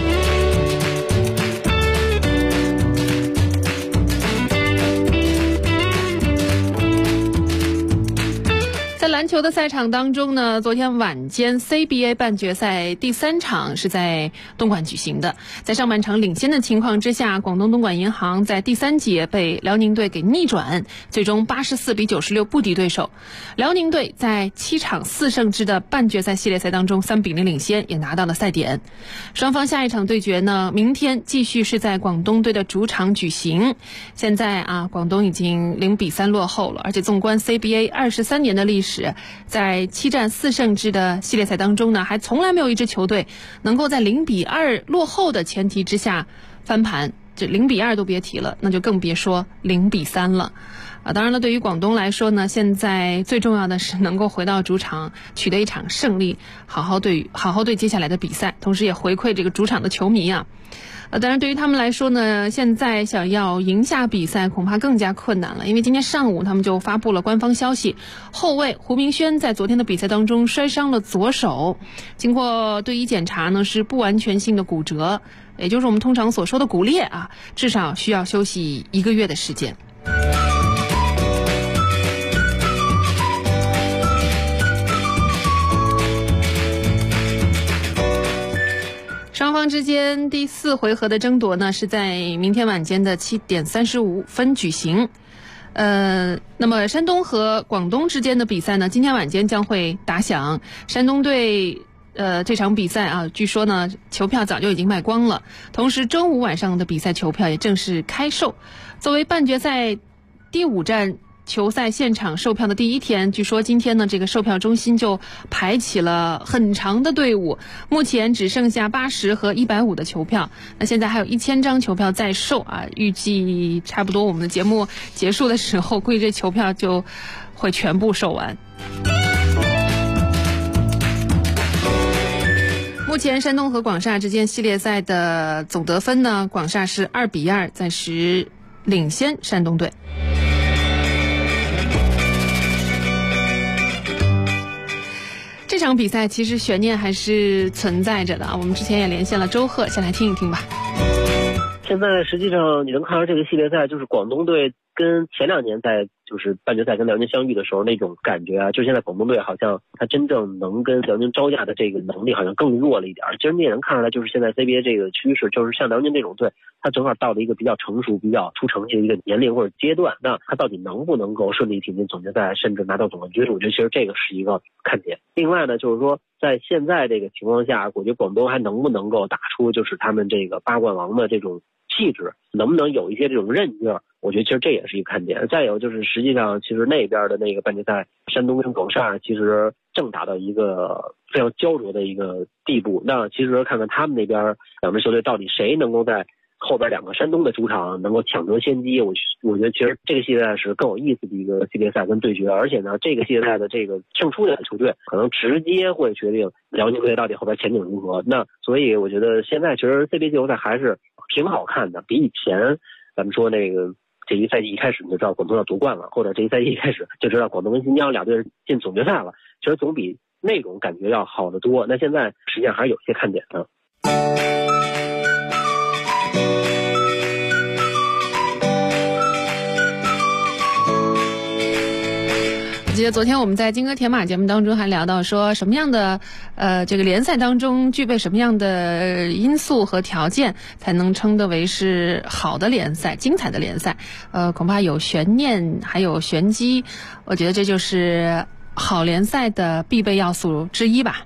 Speaker 4: 在篮球的赛场当中呢，昨天晚间 CBA 半决赛第3场是在东莞举行的。在上半场领先的情况之下，广东东莞银行在第3节被辽宁队给逆转，最终84比96不敌对手。辽宁队在7场4胜制的半决赛系列赛当中3比0领先，也拿到了赛点。双方下一场对决呢，明天继续是在广东队的主场举行。现在广东已经0比3落后了，而且纵观 CBA 23年的历史，在7战4胜制的系列赛当中呢，还从来没有一支球队能够在0比2落后的前提之下翻盘，这0比2都别提了，那就更别说0比3了。 当然了，对于广东来说呢，现在最重要的是能够回到主场取得一场胜利，好好对接下来的比赛，同时也回馈这个主场的球迷啊。当然对于他们来说呢，现在想要赢下比赛恐怕更加困难了，因为今天上午他们就发布了官方消息，后卫胡明轩在昨天的比赛当中摔伤了左手，经过队医检查呢是不完全性的骨折，也就是我们通常所说的骨裂啊，至少需要休息1个月的时间。双方之间第4回合的争夺呢，是在明天晚间的7点35分举行。那么山东和广东之间的比赛呢，今天晚间将会打响。山东队这场比赛啊，据说呢球票早就已经卖光了，同时周5晚上的比赛球票也正式开售。作为半决赛第5站球赛现场售票的第一天，据说今天呢这个售票中心就排起了很长的队伍，目前只剩下80和150的球票，那现在还有1000张球票在售啊，预计差不多我们的节目结束的时候，估计这球票就会全部售完。目前山东和广厦之间系列赛的总得分呢，广厦是2比2，暂时领先山东队。这场比赛其实悬念还是存在着的啊，我们之前也连线了周贺，先来听一听吧。
Speaker 16: 现在实际上你能看到这个系列赛，就是广东队跟前2年在就是半决赛跟辽宁相遇的时候那种感觉啊，就现在广东队好像他真正能跟辽宁招架的这个能力好像更弱了一点。其实你也能看出来，就是现在 CBA 这个趋势，就是像辽宁这种队，他正好到了一个比较成熟、比较出成绩的一个年龄或者阶段，那他到底能不能够顺利挺进总决赛，甚至拿到总冠军？我觉得其实这个是一个看点。另外呢，就是说在现在这个情况下，我觉得广东还能不能够打出就是他们这个8冠王的这种气质，能不能有一些这种韧劲儿？我觉得其实这也是一个看点。再有就是实际上其实那边的那个半决赛，山东跟广厦其实正打到一个非常焦灼的一个地步。那其实看看他们那边2支球队到底谁能够在后边2个山东的主场能够抢得先机，我觉得其实这个系列赛是更有意思的一个系列赛跟对决。而且呢，这个系列赛的这个胜出的球队可能直接会决定辽宁队到底后边前景如何。那所以我觉得现在其实 CBA 季后赛还是挺好看的，比以前咱们说那个这一赛季一开始你就知道广东要夺冠了，或者这一赛季一开始就知道广东跟新疆2队进总决赛了，其实总比那种感觉要好得多。那现在实际上还是有些看点的。
Speaker 4: 我记得昨天我们在金戈铁马节目当中还聊到说，什么样的这个联赛当中具备什么样的因素和条件才能称得为是好的联赛、精彩的联赛？恐怕有悬念，还有玄机，我觉得这就是好联赛的必备要素之一吧。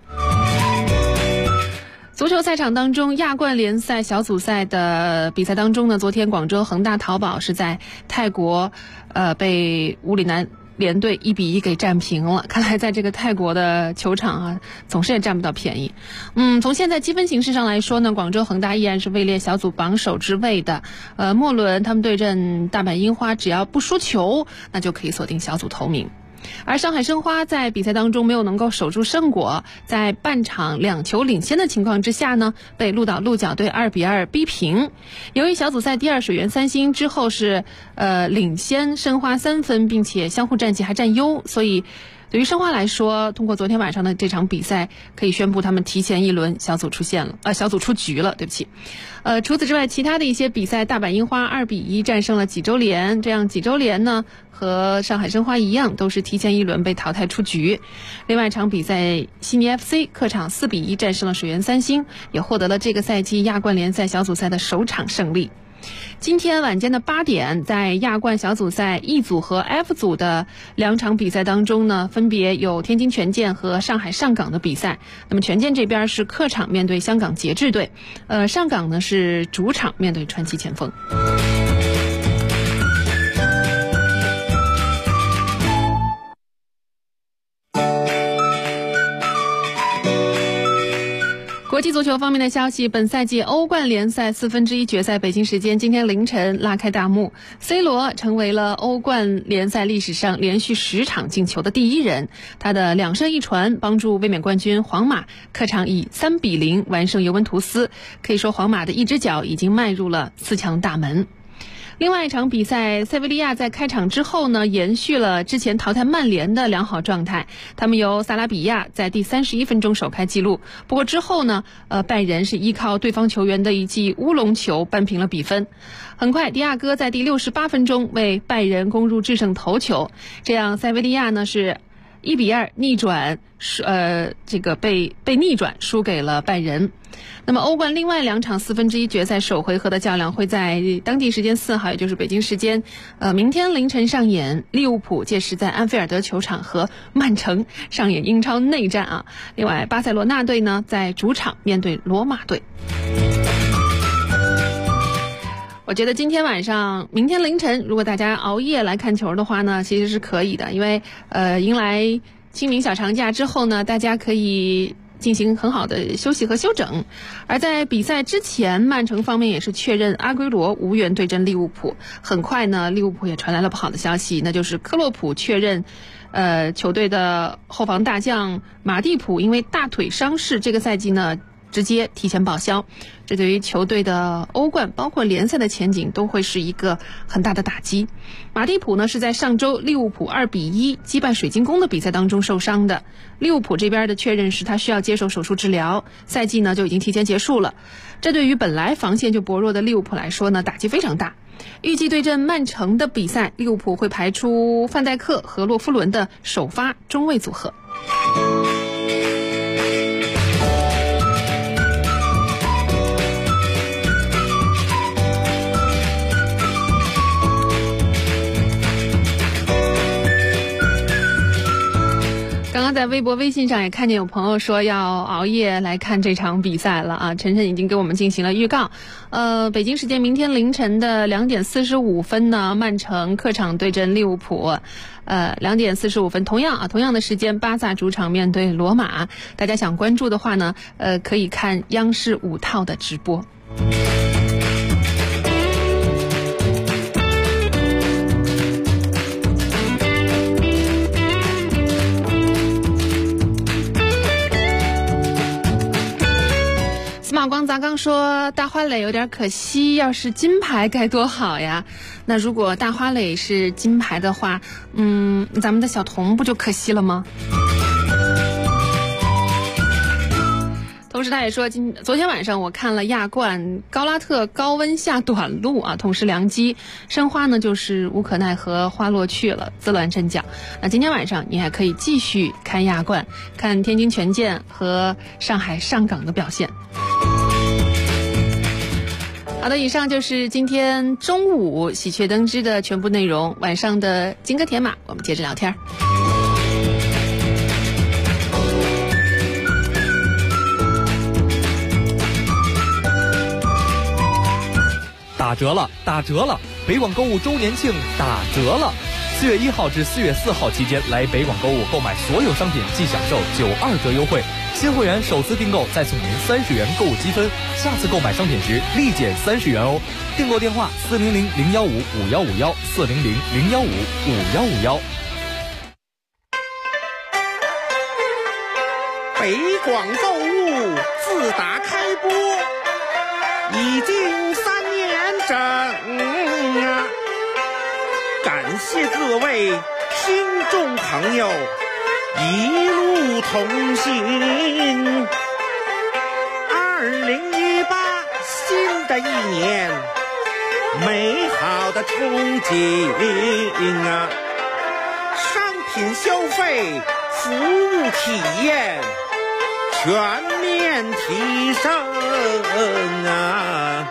Speaker 4: 足球赛场当中，亚冠联赛小组赛的比赛当中呢，昨天广州恒大淘宝是在泰国被武里南联队1比1给战平了。看来在这个泰国的球场啊，总是也占不到便宜。从现在积分形势上来说呢，广州恒大依然是位列小组榜首之位的。末轮他们对阵大阪樱花，只要不输球，那就可以锁定小组头名。而上海申花在比赛当中没有能够守住胜果，在半场2球领先的情况之下呢，被鹿岛鹿角队2比2逼平。由于小组赛第2水源三星之后是领先申花3分，并且相互战绩还占优，所以对于申花来说，通过昨天晚上的这场比赛，可以宣布他们提前1轮小组出局了，对不起。除此之外，其他的一些比赛，大阪樱花2比1战胜了济州联，这样济州联呢和上海申花一样，都是提前1轮被淘汰出局。另外一场比赛，悉尼 FC 客场4比1战胜了水源三星，也获得了这个赛季亚冠联赛小组赛的首场胜利。今天晚间的8点，在亚冠小组赛 E 组和 F 组的2场比赛当中呢，分别有天津权健和上海上港的比赛。那么权健这边是客场面对香港节制队，上港呢是主场面对川崎前锋。 国际足球方面的消息，本赛季欧冠联赛1/4决赛北京时间今天凌晨拉开大幕 ，C 罗成为了欧冠联赛历史上连续10场进球的第一人，他的2射1传帮助卫冕冠军皇马客场以3-0完胜尤文图斯，可以说皇马的一只脚已经迈入了4强大门。另外一场比赛，塞维利亚在开场之后呢，延续了之前淘汰曼联的良好状态。他们由萨拉比亚在第31分钟首开纪录，不过之后呢，拜仁是依靠对方球员的一记乌龙球扳平了比分。很快，迪亚哥在第68分钟为拜仁攻入制胜头球，这样塞维利亚呢是1-2逆转，被逆转输给了拜仁。那么欧冠另外2场1/4决赛首回合的较量会在当地时间4号，也就是北京时间明天凌晨上演。利物浦届时在安菲尔德球场和曼城上演英超内战啊。另外巴塞罗那队呢在主场面对罗马队。我觉得今天晚上明天凌晨如果大家熬夜来看球的话呢，其实是可以的，因为迎来清明小长假之后呢，大家可以进行很好的休息和休整。而在比赛之前，曼城方面也是确认阿圭罗无缘对阵利物浦。很快呢，利物浦也传来了不好的消息，那就是克洛普确认球队的后防大将马蒂普因为大腿伤势，这个赛季呢直接提前报销，这对于球队的欧冠包括联赛的前景都会是一个很大的打击。马蒂普呢是在上周利物浦2-1击败水晶宫的比赛当中受伤的，利物浦这边的确认是他需要接受手术治疗，赛季呢就已经提前结束了。这对于本来防线就薄弱的利物浦来说呢，打击非常大。预计对阵曼城的比赛，利物浦会排出范戴克和洛夫伦的首发中卫组合。刚刚在微博微信上也看见有朋友说要熬夜来看这场比赛了啊，晨晨已经给我们进行了预告。北京时间明天凌晨的2点45分呢，曼城客场对阵利物浦。2点45分，同样的时间，巴萨主场面对罗马。大家想关注的话呢，可以看央视5套的直播。马光砸缸说大花蕾有点可惜，要是金牌该多好呀。那如果大花蕾是金牌的话，咱们的小童不就可惜了吗？同时他也说，昨天晚上我看了亚冠，高拉特高温下短路啊，痛失良机，申花呢就是无可奈何花落去了，自乱阵脚。那今天晚上你还可以继续看亚冠，看天津权健和上海上港的表现。好的，以上就是今天中午喜鹊登枝的全部内容。晚上的金戈铁马，我们接着聊天。
Speaker 17: 打折了，打折了！北广购物周年庆打折了！4月1号至4月4号期间来北广购物购买所有商品即享受92折优惠，新会员首次订购再送您30元购物积分，下次购买商品时立减30元哦。订购电话400-015-5151，400-015-5151。
Speaker 18: 北广购物自打开播已经3年整啊！感谢各位听众朋友一路同行。2018新的一年，美好的憧憬啊！商品消费、服务体验全面提升啊！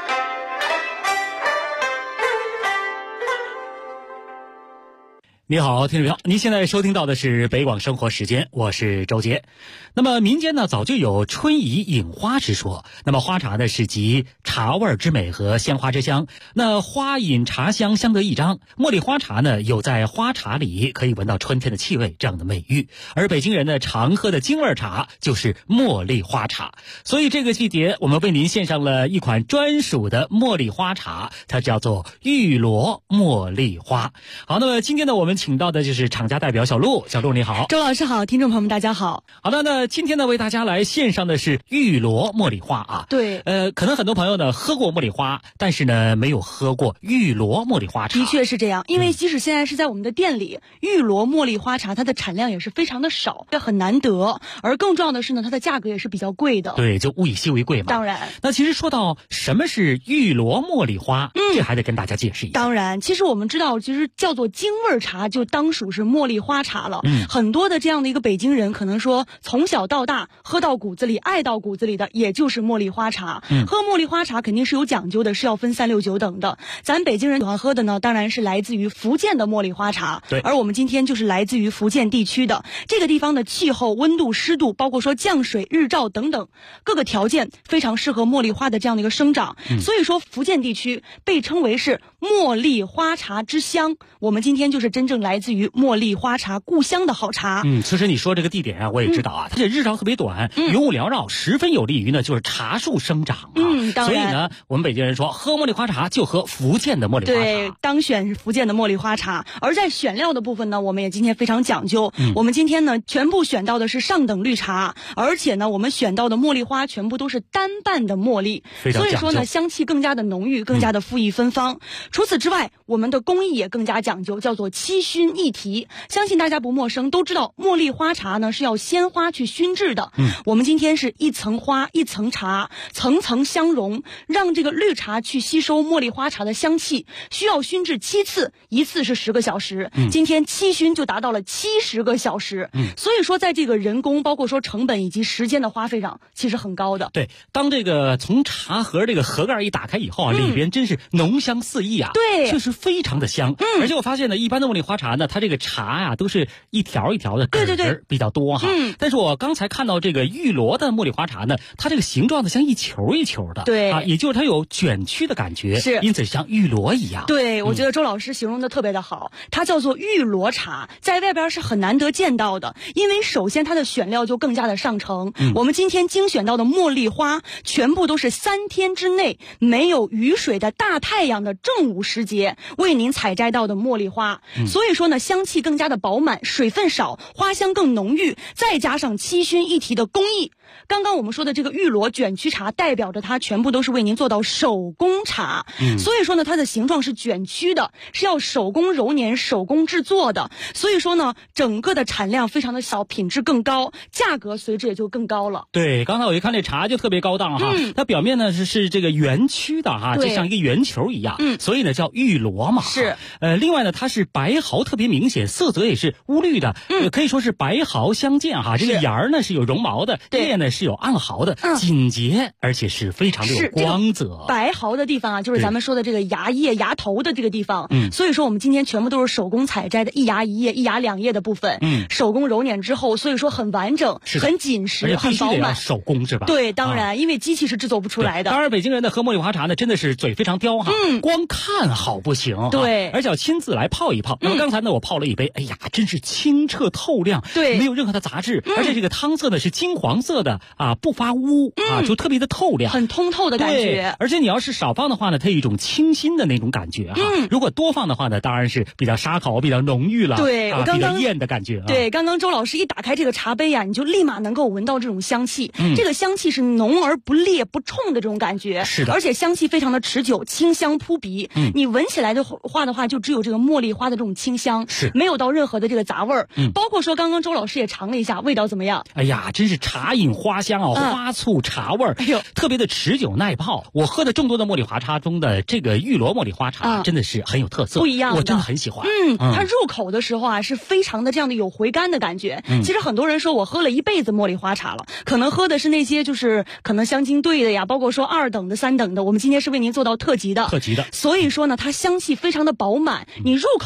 Speaker 19: 你好，听众朋友，您现在收听到的是北广生活时间，我是周杰。那么民间呢早就有春怡饮花之说，那么花茶呢是集茶味之美和鲜花之香，那花饮茶香相得益彰。茉莉花茶呢有在花茶里可以闻到春天的气味这样的美誉，而北京人呢常喝的京味茶就是茉莉花茶，所以这个季节我们为您献上了一款专属的茉莉花茶，它叫做玉罗茉莉花。好，那么今天呢我们请到的就是厂家代表小陆，小陆你好。
Speaker 20: 周老师好，听众朋友们大家好。
Speaker 19: 好的，那今天呢为大家来献上的是玉罗茉莉花啊。
Speaker 20: 对，
Speaker 19: 可能很多朋友呢喝过茉莉花，但是呢没有喝过玉罗茉莉花茶。
Speaker 20: 的确是这样，因为即使现在是在我们的店里，玉罗茉莉花茶它的产量也是非常的少，这很难得，而更重要的是呢，它的价格也是比较贵的。
Speaker 19: 对，就物以稀为贵嘛。
Speaker 20: 当然，
Speaker 19: 那其实说到什么是玉罗茉莉花，这还得跟大家解释一下。
Speaker 20: 当然，其实我们知道，其实叫做京味茶，就当属是茉莉花茶了。很多的这样的一个北京人，可能说从小到大喝到骨子里、爱到骨子里的，也就是茉莉花茶。喝茉莉花茶肯定是有讲究的，是要分3、6、9等的。咱北京人喜欢喝的呢，当然是来自于福建的茉莉花茶。
Speaker 19: 对，
Speaker 20: 而我们今天就是来自于福建地区的这个地方的气候、温度、湿度，包括说降水、日照等等各个条件，非常适合茉莉花的这样的一个生长。所以说，福建地区被称为是茉莉花茶之乡。我们今天就是真正来自于茉莉花茶故乡的好茶。
Speaker 19: 其实你说这个地点啊，我也知道啊，它这日照特别短，云雾缭绕，十分有利于呢就是茶树生长啊。
Speaker 20: 当然，
Speaker 19: 所以呢，我们北京人说喝茉莉花茶就喝福建的茉莉花茶。
Speaker 20: 对，当选是福建的茉莉花茶。而在选料的部分呢，我们也今天非常讲究。我们今天呢全部选到的是上等绿茶，而且呢我们选到的茉莉花全部都是单瓣的茉莉，所以说呢香气更加的浓郁，更加的馥郁芬芳。除此之外，我们的工艺也更加讲究，叫做七熏一提。相信大家不陌生，都知道茉莉花茶呢是要鲜花去熏制的。我们今天是一层花一层茶，层层相融，让这个绿茶去吸收茉莉花茶的香气，需要熏制7次，一次是10个小时。今天7熏就达到了70个小时。所以说在这个人工包括说成本以及时间的花费上其实很高的。
Speaker 19: 对，当这个从茶盒这个盒盖一打开以后啊，里边真是浓香四溢啊。
Speaker 20: 对，
Speaker 19: 确实非常的香。而且我发现呢，一般的茉莉花茶呢，它这个茶呀都是一条一条的梗儿比较多哈。但是我刚才看到这个玉罗的茉莉花茶呢，它这个形状呢像一球一球的。
Speaker 20: 对
Speaker 19: 啊，也就是它有卷曲的感觉，
Speaker 20: 是，
Speaker 19: 因此像玉罗一样。
Speaker 20: 对，我觉得周老师形容的特别的好，它叫做玉罗茶，在外边是很难得见到的，因为首先它的选料就更加的上乘。我们今天精选到的茉莉花全部都是3天之内没有雨水的大太阳的正午时节为您采摘到的茉莉花，所以说呢香气更加的饱满，水分少，花香更浓郁，再加上七熏一提的工艺。刚刚我们说的这个玉罗卷曲茶代表着它全部都是为您做到手工茶，所以说呢它的形状是卷曲的，是要手工揉捻手工制作的，所以说呢整个的产量非常的小，品质更高，价格随之也就更高了。
Speaker 19: 对，刚才我一看这茶就特别高档哈，它表面呢是这个圆曲的哈，就像一个圆球一样，所以呢叫玉罗嘛。
Speaker 20: 是，
Speaker 19: 另外呢它是白毫特别明显，色泽也是乌绿的，可以说是白毫相间哈。这个芽儿呢是有绒毛的，叶呢是有暗毫的，紧结，而且是非常的有光泽。
Speaker 20: 这个白毫的地方啊，就是咱们说的这个芽叶、芽头的这个地方。所以说我们今天全部都是手工采摘的一芽一叶、一芽两叶的部分，手工揉捻之后，所以说很完整、很紧实、很饱满。
Speaker 19: 手工是吧？
Speaker 20: 对，当然，因为机器是制作不出来的。
Speaker 19: 当然，北京人的喝茉莉花茶呢，真的是嘴非常刁哈，光看好不行，
Speaker 20: 对，
Speaker 19: 而且要亲自来泡一泡。那么刚才呢，我泡了一杯，哎呀，真是清澈透亮，
Speaker 20: 对，
Speaker 19: 没有任何的杂质，而且这个汤色呢是金黄色的啊，不发乌啊，就特别的透亮，
Speaker 20: 很通透的感觉。
Speaker 19: 而且你要是少放的话呢，它有一种清新的那种感觉哈。如果多放的话呢，当然是比较沙口、比较浓郁了，
Speaker 20: 对，我刚刚
Speaker 19: 比较艳的感觉。
Speaker 20: 对，刚刚周老师一打开这个茶杯呀，你就立马能够闻到这种香气。这个香气是浓而不烈不冲的这种感觉，
Speaker 19: 是的，
Speaker 20: 而且香气非常的持久，清香扑鼻。你闻起来的话，就只有这个茉莉花的这种清香，
Speaker 19: 是
Speaker 20: 没有到任何的这个杂味儿。包括说刚刚周老师也尝了一下，味道怎么样？
Speaker 19: 哎呀，真是茶饮花香啊，花醋茶味儿，
Speaker 20: 哎呦，
Speaker 19: 特别的持久耐泡。我喝的众多的茉莉花茶中的这个玉罗茉莉花茶，真的是很有特色，
Speaker 20: 不一样的，
Speaker 19: 我真的很喜欢。
Speaker 20: 它入口的时候啊，是非常的这样的有回甘的感觉。其实很多人说我喝了一辈子茉莉花茶了，可能喝的是那些就是可能香精兑的呀，包括说2等的、3等的，我们今天是为您做到特级的。
Speaker 19: 特级的，
Speaker 20: 所以说呢，它香气非常的饱满。你入口的时候，你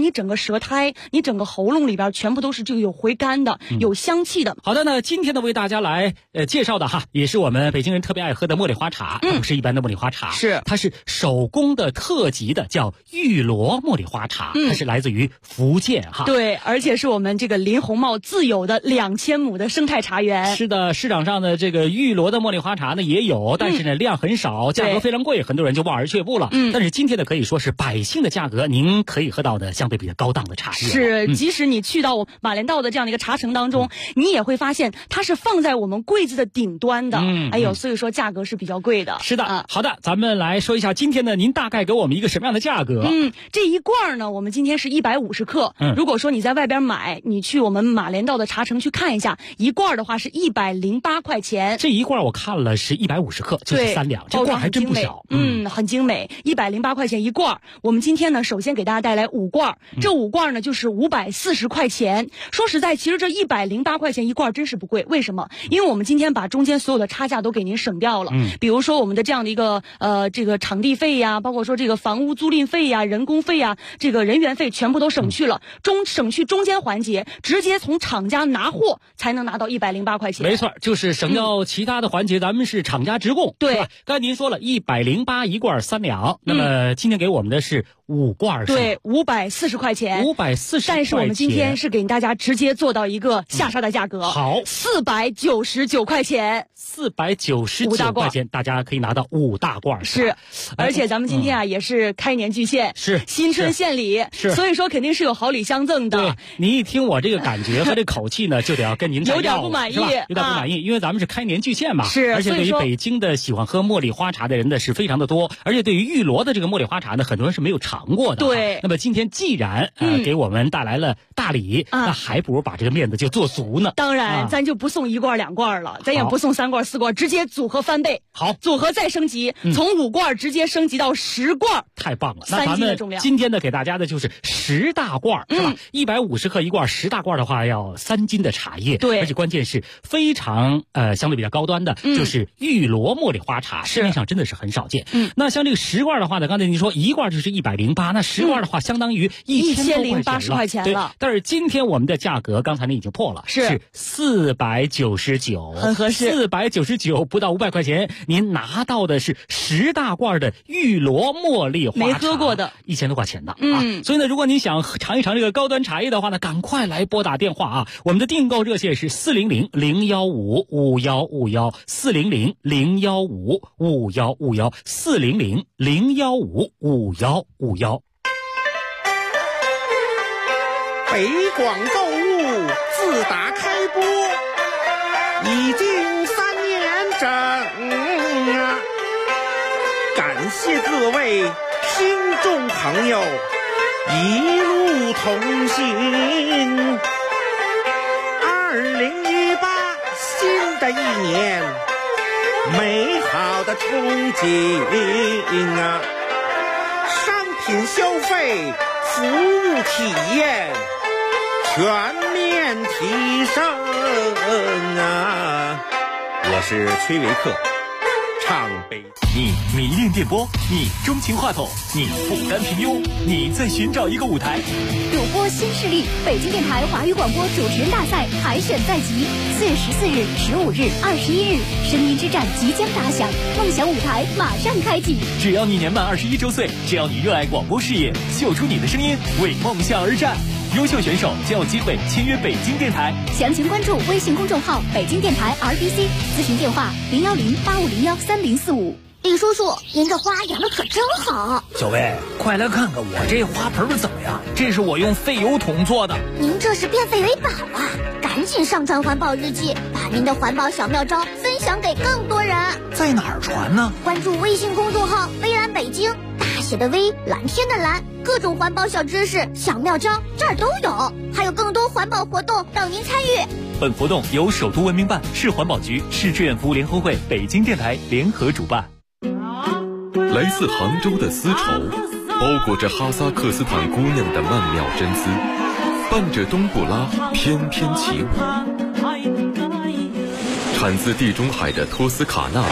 Speaker 20: 你整个舌苔、你整个喉咙里边全部都是这个有回甘的、有香气的。
Speaker 19: 好的呢，今天呢为大家来介绍的哈，也是我们北京人特别爱喝的茉莉花茶，不是一般的茉莉花茶，它是手工的特级的，叫玉螺茉莉花茶，它是来自于福建哈。
Speaker 20: 对，而且是我们这个林红茂自有的2000亩的生态茶园。
Speaker 19: 是的，市场上的这个玉螺的茉莉花茶呢也有，但是呢量很少，价格非常贵，很多人就望而却步了。但是今天呢可以说是百姓的价格，您可以喝到的相对比较高档的茶叶。
Speaker 20: 是，即使你去到马连道的这样的一个茶城当中，你也会发现它是放在我们柜子的顶端的。哎呦，所以说价格是比较贵的。
Speaker 19: 是的，好的，咱们来说一下今天呢，您大概给我们一个什么样的价格？
Speaker 20: 这一罐呢，我们今天是150克。如果说你在外边买，你去我们马连道的茶城去看一下，一罐的话是108块钱。
Speaker 19: 这一罐我看了是150克，就是3两，这罐还真不小。
Speaker 20: 很精美，108块钱一罐。我们今天呢，首先给大家带来5罐，这5罐呢就是540块钱。说实在，其实这108块钱一罐真是不贵。为什么？因为我们今天把中间所有的差价都给您省掉了。比如说我们的这样的一个这个场地费呀，包括说这个房屋租赁费呀、人工费呀、这个人员费全部都省去了，省去中间环节，直接从厂家拿货才能拿到108块钱。
Speaker 19: 没错，就是省掉其他的环节，咱们是厂家直供。
Speaker 20: 对，
Speaker 19: 刚才您说了108一罐3两，那么今天给我们的是5罐，
Speaker 20: 对，540块钱
Speaker 19: ，540。
Speaker 20: 但是我们今天是给大家直接做到一个下杀的价格，
Speaker 19: 好
Speaker 20: ，499块钱
Speaker 19: ，499块钱，大家可以拿到5大罐。
Speaker 20: 是，而且咱们今天啊也是开年巨献，
Speaker 19: 是
Speaker 20: 新春献礼，
Speaker 19: 是，
Speaker 20: 所以说肯定是有好礼相赠的。
Speaker 19: 对，您一听我这个感觉和这口气呢，就得要跟您
Speaker 20: 有点不满意，
Speaker 19: 有点不满意，因为咱们是开年巨献嘛，
Speaker 20: 是，
Speaker 19: 而且对于北京的喜欢喝茉莉花茶的人呢是非常的多，而且对于玉螺的这个茉莉花茶呢，很多人是没有尝过的。
Speaker 20: 对，
Speaker 19: 那么今天既然给我们带来了大礼，那还不如把这个面子就做足呢。
Speaker 20: 当然，咱就不送1罐2罐了，咱也不送3罐4罐，直接组合翻倍。
Speaker 19: 好，
Speaker 20: 组合再升级，从5罐直接升级到10罐，
Speaker 19: 太棒了！那咱们今天呢给大家的就是10大罐，是吧？150克一罐，10大罐的话要3斤的茶叶，
Speaker 20: 对，
Speaker 19: 而且关键是非常相对比较高端的，就是玉螺茉莉花茶，市面上真的是很少见。那像这个10罐的话呢，刚才您说1罐就是108，那10罐的话相当于1080
Speaker 20: 块钱了。
Speaker 19: 但是今天我们的价格，刚才您已经破了，是499，
Speaker 20: 很合适
Speaker 19: ，499不到500块钱，您拿到的是10大罐的玉螺茉莉花茶，
Speaker 20: 没喝过的
Speaker 19: ，1000多块钱的啊。所以呢，如果您想尝一尝这个高端茶叶的话呢，赶快来拨打电话啊！我们的订购热线是400-015-5151，400-015-5151，400-015-5151。
Speaker 18: 北广购物自打开播已经3年整啊！感谢各位听众朋友一路同行。2018新的一年，美好的憧憬啊！商品消费、服务体验全面提升啊！我是崔维克，唱北。
Speaker 11: 你迷恋电波，你钟情话筒，你不甘平庸，你在寻找一个舞台。
Speaker 12: 主播新势力，北京电台华语广播主持人大赛海选在即，4月14日、15日、21日，声音之战即将打响，梦想舞台马上开启。
Speaker 11: 只要你年满21周岁，只要你热爱广播事业，秀出你的声音，为梦想而战。优秀选手就有机会签约北京电台。
Speaker 12: 详情关注微信公众号北京电台 RBC， 咨询电话010-8501-3045。李叔叔，您这花养的可真好。
Speaker 13: 小薇，快来看看我这花盆怎么样？这是我用废油桶做的。
Speaker 12: 您这是变废为宝啊！赶紧上传环保日记，把您的环保小妙招分享给更多人。
Speaker 13: 在哪儿传呢？
Speaker 12: 关注微信公众号微蓝北京，大写的微，蓝天的蓝，各种环保小知识、小妙招这儿都有，还有更多环保活动等您参与。
Speaker 11: 本活动由首都文明办、市环保局、市志愿服务联合会、北京电台联合主办。
Speaker 3: 来自杭州的丝绸，包裹着哈萨克斯坦姑娘的曼妙真丝，伴着冬不拉翩翩起舞。产自地中海的托斯卡纳